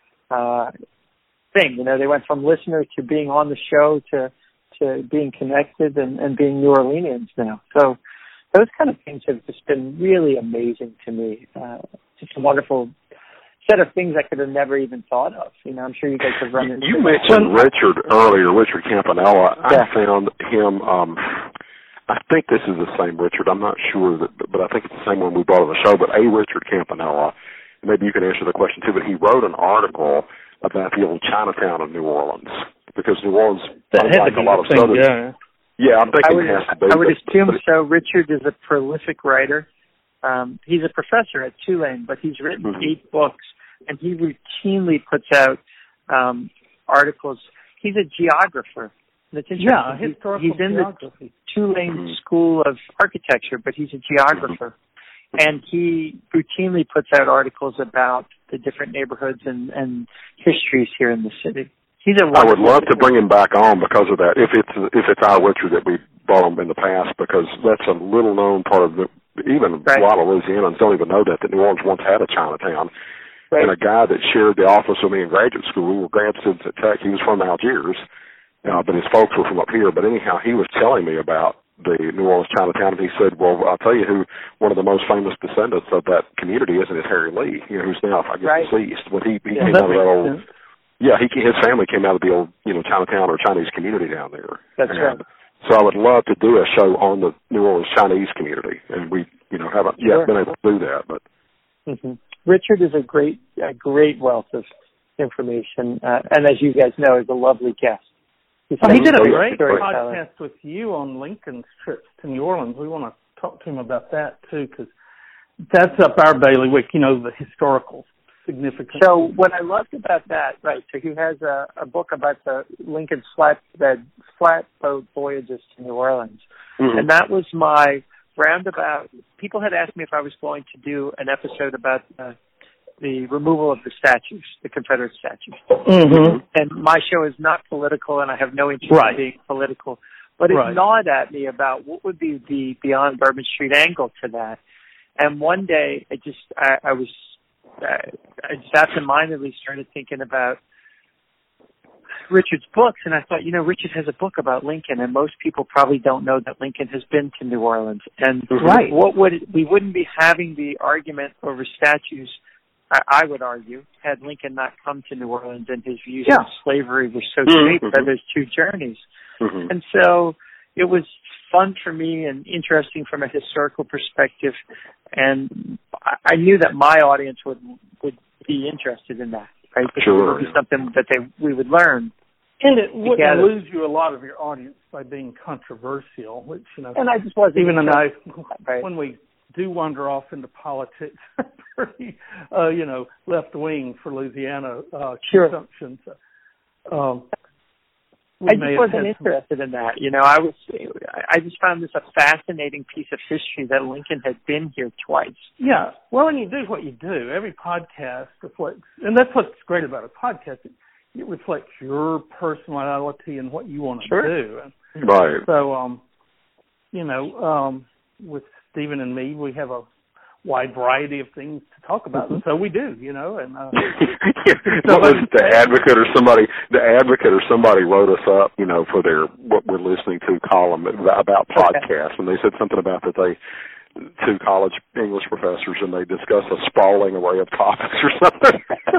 uh, thing. You know, they went from listener to being on the show to to being connected and, and being New Orleanians now. So those kind of things have just been really amazing to me. Uh, just a wonderful set of things I could have never even thought of. You know, I'm sure you guys have run into. You mentioned Richard earlier, Richard Campanella. Yeah. I found him. Um, I think this is the same Richard. I'm not sure, that, but I think it's the same one we brought on the show. But a Richard Campanella. Maybe you can answer the question too. But he wrote an article about the old Chinatown of New Orleans because New Orleans, That had unlike to be a lot of the thing, southern. yeah. Yeah, I'm thinking I would, it has to be. I would but- assume but- so. Richard is a prolific writer. Um, he's a professor at Tulane, but he's written Mhm. eight books, and he routinely puts out um, articles. He's a geographer. And it's interesting. Yeah, He- historical he's in geography. the Tulane Mhm. School of Architecture, but he's a geographer. And he routinely puts out articles about the different neighborhoods and, and histories here in the city. He's a I would wonderful- love to bring him back on because of that. If it's if it's our Richard that we brought him in the past, because that's a little known part of the. Even Right. a lot of Louisianans don't even know that that New Orleans once had a Chinatown. Right. And a guy that shared the office with me in graduate school, we were grad students at Tech. He was from Algiers, uh, but his folks were from up here. But anyhow, he was telling me about the New Orleans Chinatown, and he said, "Well, I'll tell you who one of the most famous descendants of that community is, and it's Harry Lee, you know, who's now, I guess, Right. deceased. When he, he Yeah, came that out of that makes old, sense. yeah, he his family came out of the old, you know, Chinatown or Chinese community down there. That's and right. So I would love to do a show on the New Orleans Chinese community, and we, you know, haven't Sure. yet been able to do that, but. Mm-hmm. Richard is a great, a great wealth of information, uh, and as you guys know, is a lovely guest. He's Well, he did a Absolutely. great storyteller. podcast with you on Lincoln's trips to New Orleans. We want to talk to him about that, too, because that's up our bailiwick, you know, the historical significance. So what I loved about that, right, so he has a, a book about the Lincoln's flatbed, flatboat voyages to New Orleans. Mhm. And that was my roundabout. People had asked me if I was going to do an episode about uh, the removal of the statues, the Confederate statues. Mm-hmm. And my show is not political, and I have no interest Right. in being political. But it Right. gnawed at me about what would be the Beyond Bourbon Street angle to that. And one day, I just, I, I was, uh, I just absentmindedly started thinking about Richard's books, and I thought, you know, Richard has a book about Lincoln, and most people probably don't know that Lincoln has been to New Orleans. And Right. what would we wouldn't be having the argument over statues, I, I would argue, had Lincoln not come to New Orleans and his views Yeah. on slavery were so Mhm. deep that there's two journeys. Mhm. And so it was fun for me and interesting from a historical perspective, and I, I knew that my audience would would be interested in that, right? Because sure. it would be something that they we would learn. And it wouldn't together. lose you a lot of your audience by being controversial, which, you know, and I just wasn't even though I, right. when we do wander off into politics, pretty, uh, you know, left wing for Louisiana uh, sure. consumption. So, um, I just wasn't interested in that. You know, I was, I just found this a fascinating piece of history that Lincoln had been here twice. Yeah. Well, and you do what you do. Every podcast reflects, and that's what's great about a podcast. It, it reflects your personality and what you want to sure. do. And right. so, um, you know, um, with Stephen and me, we have a wide variety of things to talk about, and so we do, you know. And uh, what was it, the Advocate or somebody? The Advocate or somebody wrote us up, you know, for their what we're listening to column about podcasts, and they said something about that they two college English professors and they discussed a sprawling array of topics or something.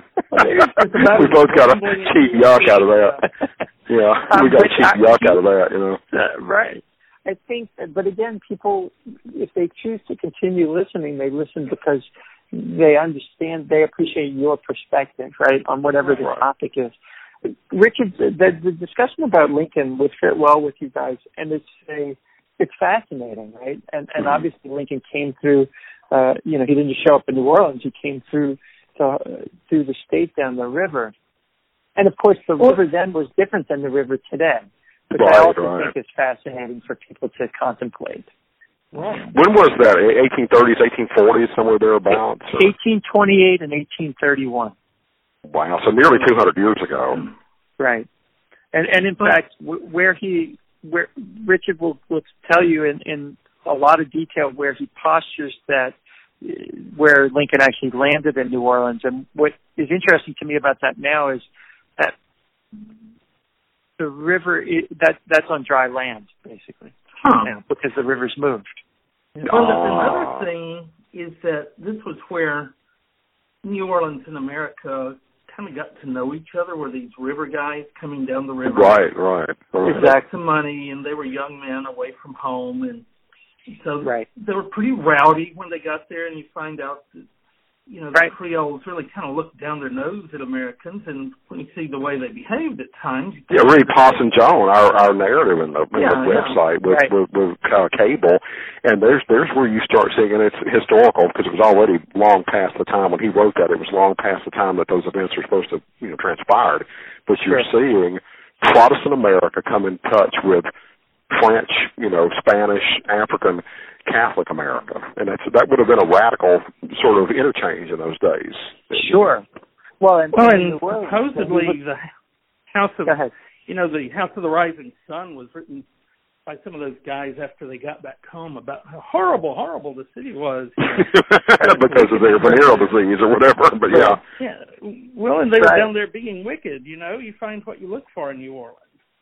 We both got a cheap yuck out of that. Yeah, we got a cheap yuck out of that, you know. Uh, right. I think, but again, people, if they choose to continue listening, they listen because they understand, they appreciate your perspective, right, on whatever the right. topic is. Richard, the, the discussion about Lincoln would fit well with you guys, and it's a, it's fascinating, right? And and mm-hmm. obviously Lincoln came through, uh, you know, he didn't just show up in New Orleans, he came through to, uh, through the state down the river. And of course, the well, river then was different than the river today. Which right, I also right. think is fascinating for people to contemplate. Right. When was that? eighteen thirties, eighteen forties, somewhere thereabouts? Or? eighteen twenty-eight and eighteen thirty-one. Wow, so nearly two hundred years ago. Right. And and in fact, where he, where Richard will, will tell you in, in a lot of detail where he postures that, where Lincoln actually landed in New Orleans. And what is interesting to me about that now is that the river, that that's on dry land, basically, huh. now, because the river's moved. Well, oh. another thing is that this was where New Orleans and America kind of got to know each other, were these river guys coming down the river. Right, right. right. Exact some money, and they were young men away from home, and so right. they were pretty rowdy when they got there, and you find out that, you know, the right. Creoles really kind of looked down their nose at Americans, and when you see the way they behaved at times... Yeah, read Parson John, our our narrative in the, in yeah, the website yeah. with, right. with, with uh, cable, and there's there's where you start seeing, and it's historical, because it was already long past the time when he wrote that, it was long past the time that those events were supposed to, you know, transpired, but you're sure. seeing Protestant America come in touch with French, you know, Spanish, African, Catholic America, and that's that would have been a radical sort of interchange in those days. Sure. Well, and, well, and and supposedly would, the House of, go ahead. you know, the House of the Rising Sun was written by some of those guys after they got back home about how horrible, horrible the city was. You know. Because of their venereal disease or whatever, but yeah. Yeah. Well, and they were right. down there being wicked, you know. You find what you look for in New Orleans.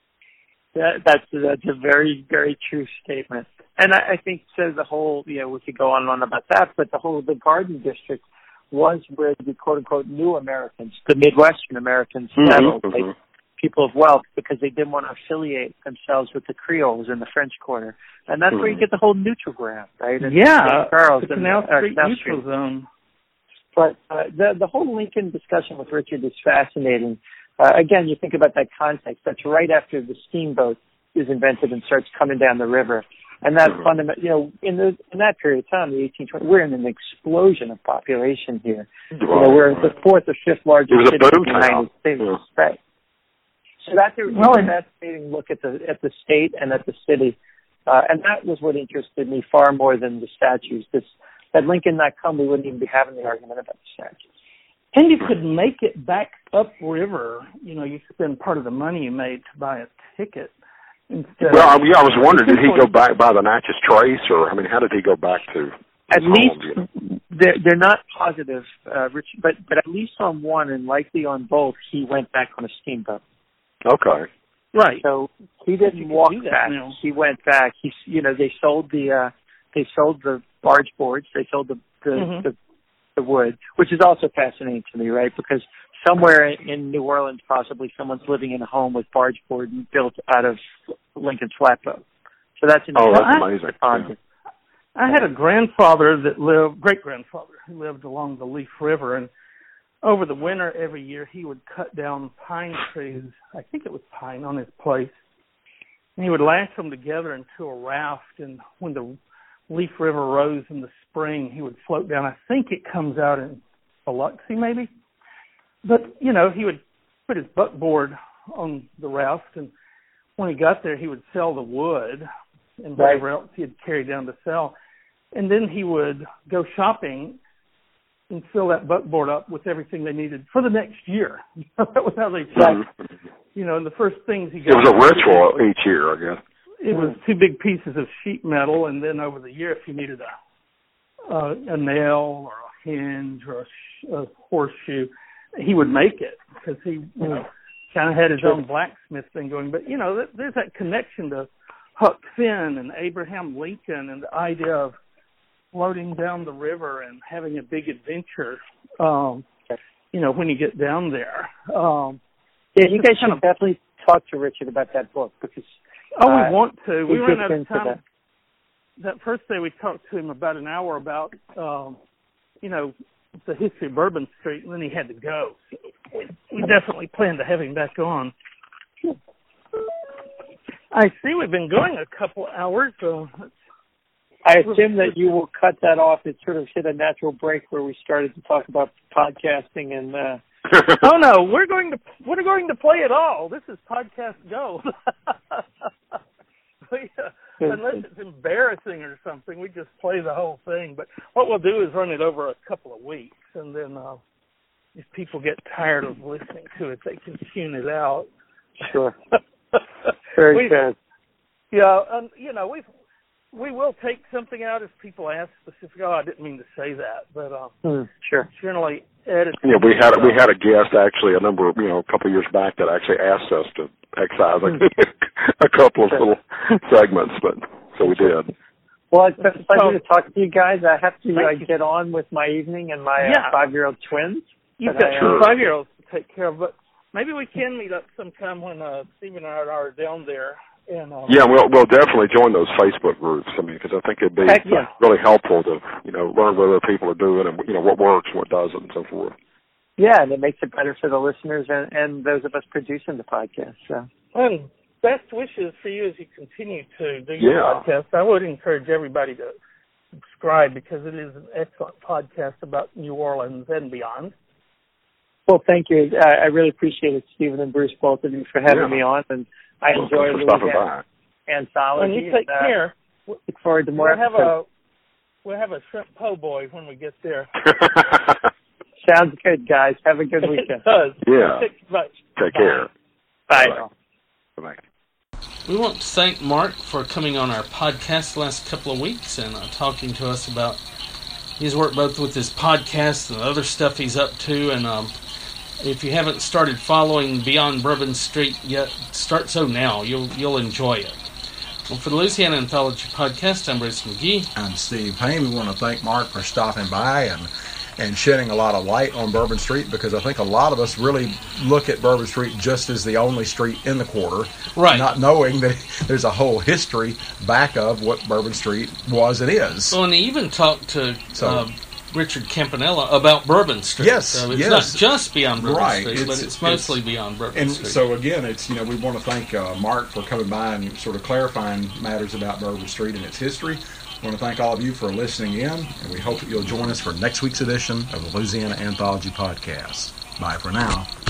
That, that's that's a very, very true statement. And I, I think so the whole, you know, we could go on and on about that, but the whole, the Garden District was where the quote-unquote new Americans, the Midwestern Americans settled, mm-hmm, mm-hmm. Like, people of wealth, because they didn't want to affiliate themselves with the Creoles in the French Quarter. And that's mm-hmm. where you get the whole neutral ground, right? And yeah, Charles the Canal Street uh, neutral Street. Zone. But uh, the, the whole Lincoln discussion with Richard is fascinating. Uh, again, you think about that context. That's right after the steamboat is invented and starts coming down the river. And that mm-hmm. fundamental, you know, in the in that period of time, the eighteen twenties, we're in an explosion of population here. Right, you know, we're right. the fourth or fifth largest city in the United States. Yeah. Right. So that's a really fascinating look at the at the state and at the city, uh, and that was what interested me far more than the statues. This had Lincoln not come, we wouldn't even be having the argument about the statues. And you could make it back upriver. You know, you spend part of the money you made to buy a ticket. Instead well, I, mean, yeah, I was wondering, did he go back by the Natchez Trace, or I mean, how did he go back to? At least home, you know? they're, they're not positive, uh, Rich, but but at least on one and likely on both, he went back on a steamboat. Okay, right. So he didn't walk back. Now. He went back. He, you know, they sold the uh, they sold the barge boards. They sold the the, mm-hmm. the the wood, which is also fascinating to me, right? Because somewhere in New Orleans, possibly someone's living in a home with barge board built out of Lincoln's flatboat. So that's an Oh, that's Well, I- amazing. pond. Yeah. I had a grandfather that lived, great-grandfather, who lived along the Leaf River, and over the winter every year he would cut down pine trees, I think it was pine, on his place, and he would lash them together into a raft, and when the Leaf River rose in the spring, he would float down. I think it comes out in Biloxi, maybe. But, you know, he would put his buckboard on the raft, and when he got there, he would sell the wood and whatever else he had carried down to sell. And then he would go shopping and fill that buckboard up with everything they needed for the next year. That was how they checked. Mm-hmm. You know, and the first things he It got... was a ritual each year, I guess. It was two big pieces of sheet metal, and then over the year, if you needed a a, a nail or a hinge or a, sh- a horseshoe, he would make it because he, you know, kind of had his own blacksmith thing going. But, you know, there's that connection to Huck Finn and Abraham Lincoln and the idea of floating down the river and having a big adventure, um, you know, when you get down there. Um, Yeah, you guys should kind of, definitely talk to Richard about that book because. Oh, we uh, want to. We he ran gets out of into time. that. That first day we talked to him about an hour about, um, you know, the history of Bourbon Street, and then he had to go. So we, we definitely plan to have him back on. I see we've been going a couple hours. So I assume that you will cut that off. It sort of hit a natural break where we started to talk about podcasting and. Uh, oh no, we're going to we're going to play it all. This is Podcast Go. we, uh, unless it's embarrassing or something, we just play the whole thing. But what we'll do is run it over a couple of weeks, and then uh, if people get tired of listening to it, they can tune it out. Sure. Very we, good. Yeah, um, you know, we we will take something out if people ask specifically. Oh, I didn't mean to say that, but um, mm, sure. Generally, edit. Yeah, we had we had a guest actually a number of you know a couple of years back that actually asked us to excise a, a couple of little segments, but so we did. Well, it's been a pleasure to talk to you guys. I have to uh, you. get on with my evening and my yeah. uh, five-year-old twins. You've got I, two uh, five-year-olds to take care of, but maybe we can meet up sometime when uh, Steve and I are down there. And, um, yeah, we'll we'll definitely join those Facebook groups. I mean, because I think it'd be Excellent. really helpful to you know learn what other people are doing and you know what works, what doesn't, and so forth. Yeah, and it makes it better for the listeners and, and those of us producing the podcast. So, and best wishes for you as you continue to do your Yeah. podcast. I would encourage everybody to subscribe because it is an excellent podcast about New Orleans and beyond. well, thank you. I, I really appreciate it, Stephen and Bruce, both of you, for having Yeah. me on. And I Well, enjoy thanks for stopping Louisiana by. anthology. When you take and, uh, care, Look forward to more we'll have episodes. a we'll have a shrimp po' boy when we get there. Sounds good, guys. Have a good weekend. It does. Yeah. Thanks much. Take care. Bye. Bye. We want to thank Mark for coming on our podcast the last couple of weeks and uh, talking to us about his work both with his podcast and the other stuff he's up to. And um, if you haven't started following Beyond Bourbon Street yet, start so now. You'll you'll enjoy it. Well, for the Louisiana Anthology Podcast, I'm Bruce McGee. I'm Steve Payne. We want to thank Mark for stopping by and and shedding a lot of light on Bourbon Street, because I think a lot of us really look at Bourbon Street just as the only street in the quarter, Right. not knowing that there's a whole history back of what Bourbon Street was and is. Well, and he even talked to So- uh, Richard Campanella about Bourbon Street. Yes, so it's yes. not just Beyond Bourbon Right, Street, it's- but it's mostly it's- Beyond Bourbon And Street. so again, it's you know we want to thank uh, Mark for coming by and sort of clarifying matters about Bourbon Street and its history. We want to thank all of you for listening in, and we hope that you'll join us for next week's edition of the Louisiana Anthology Podcast. Bye for now.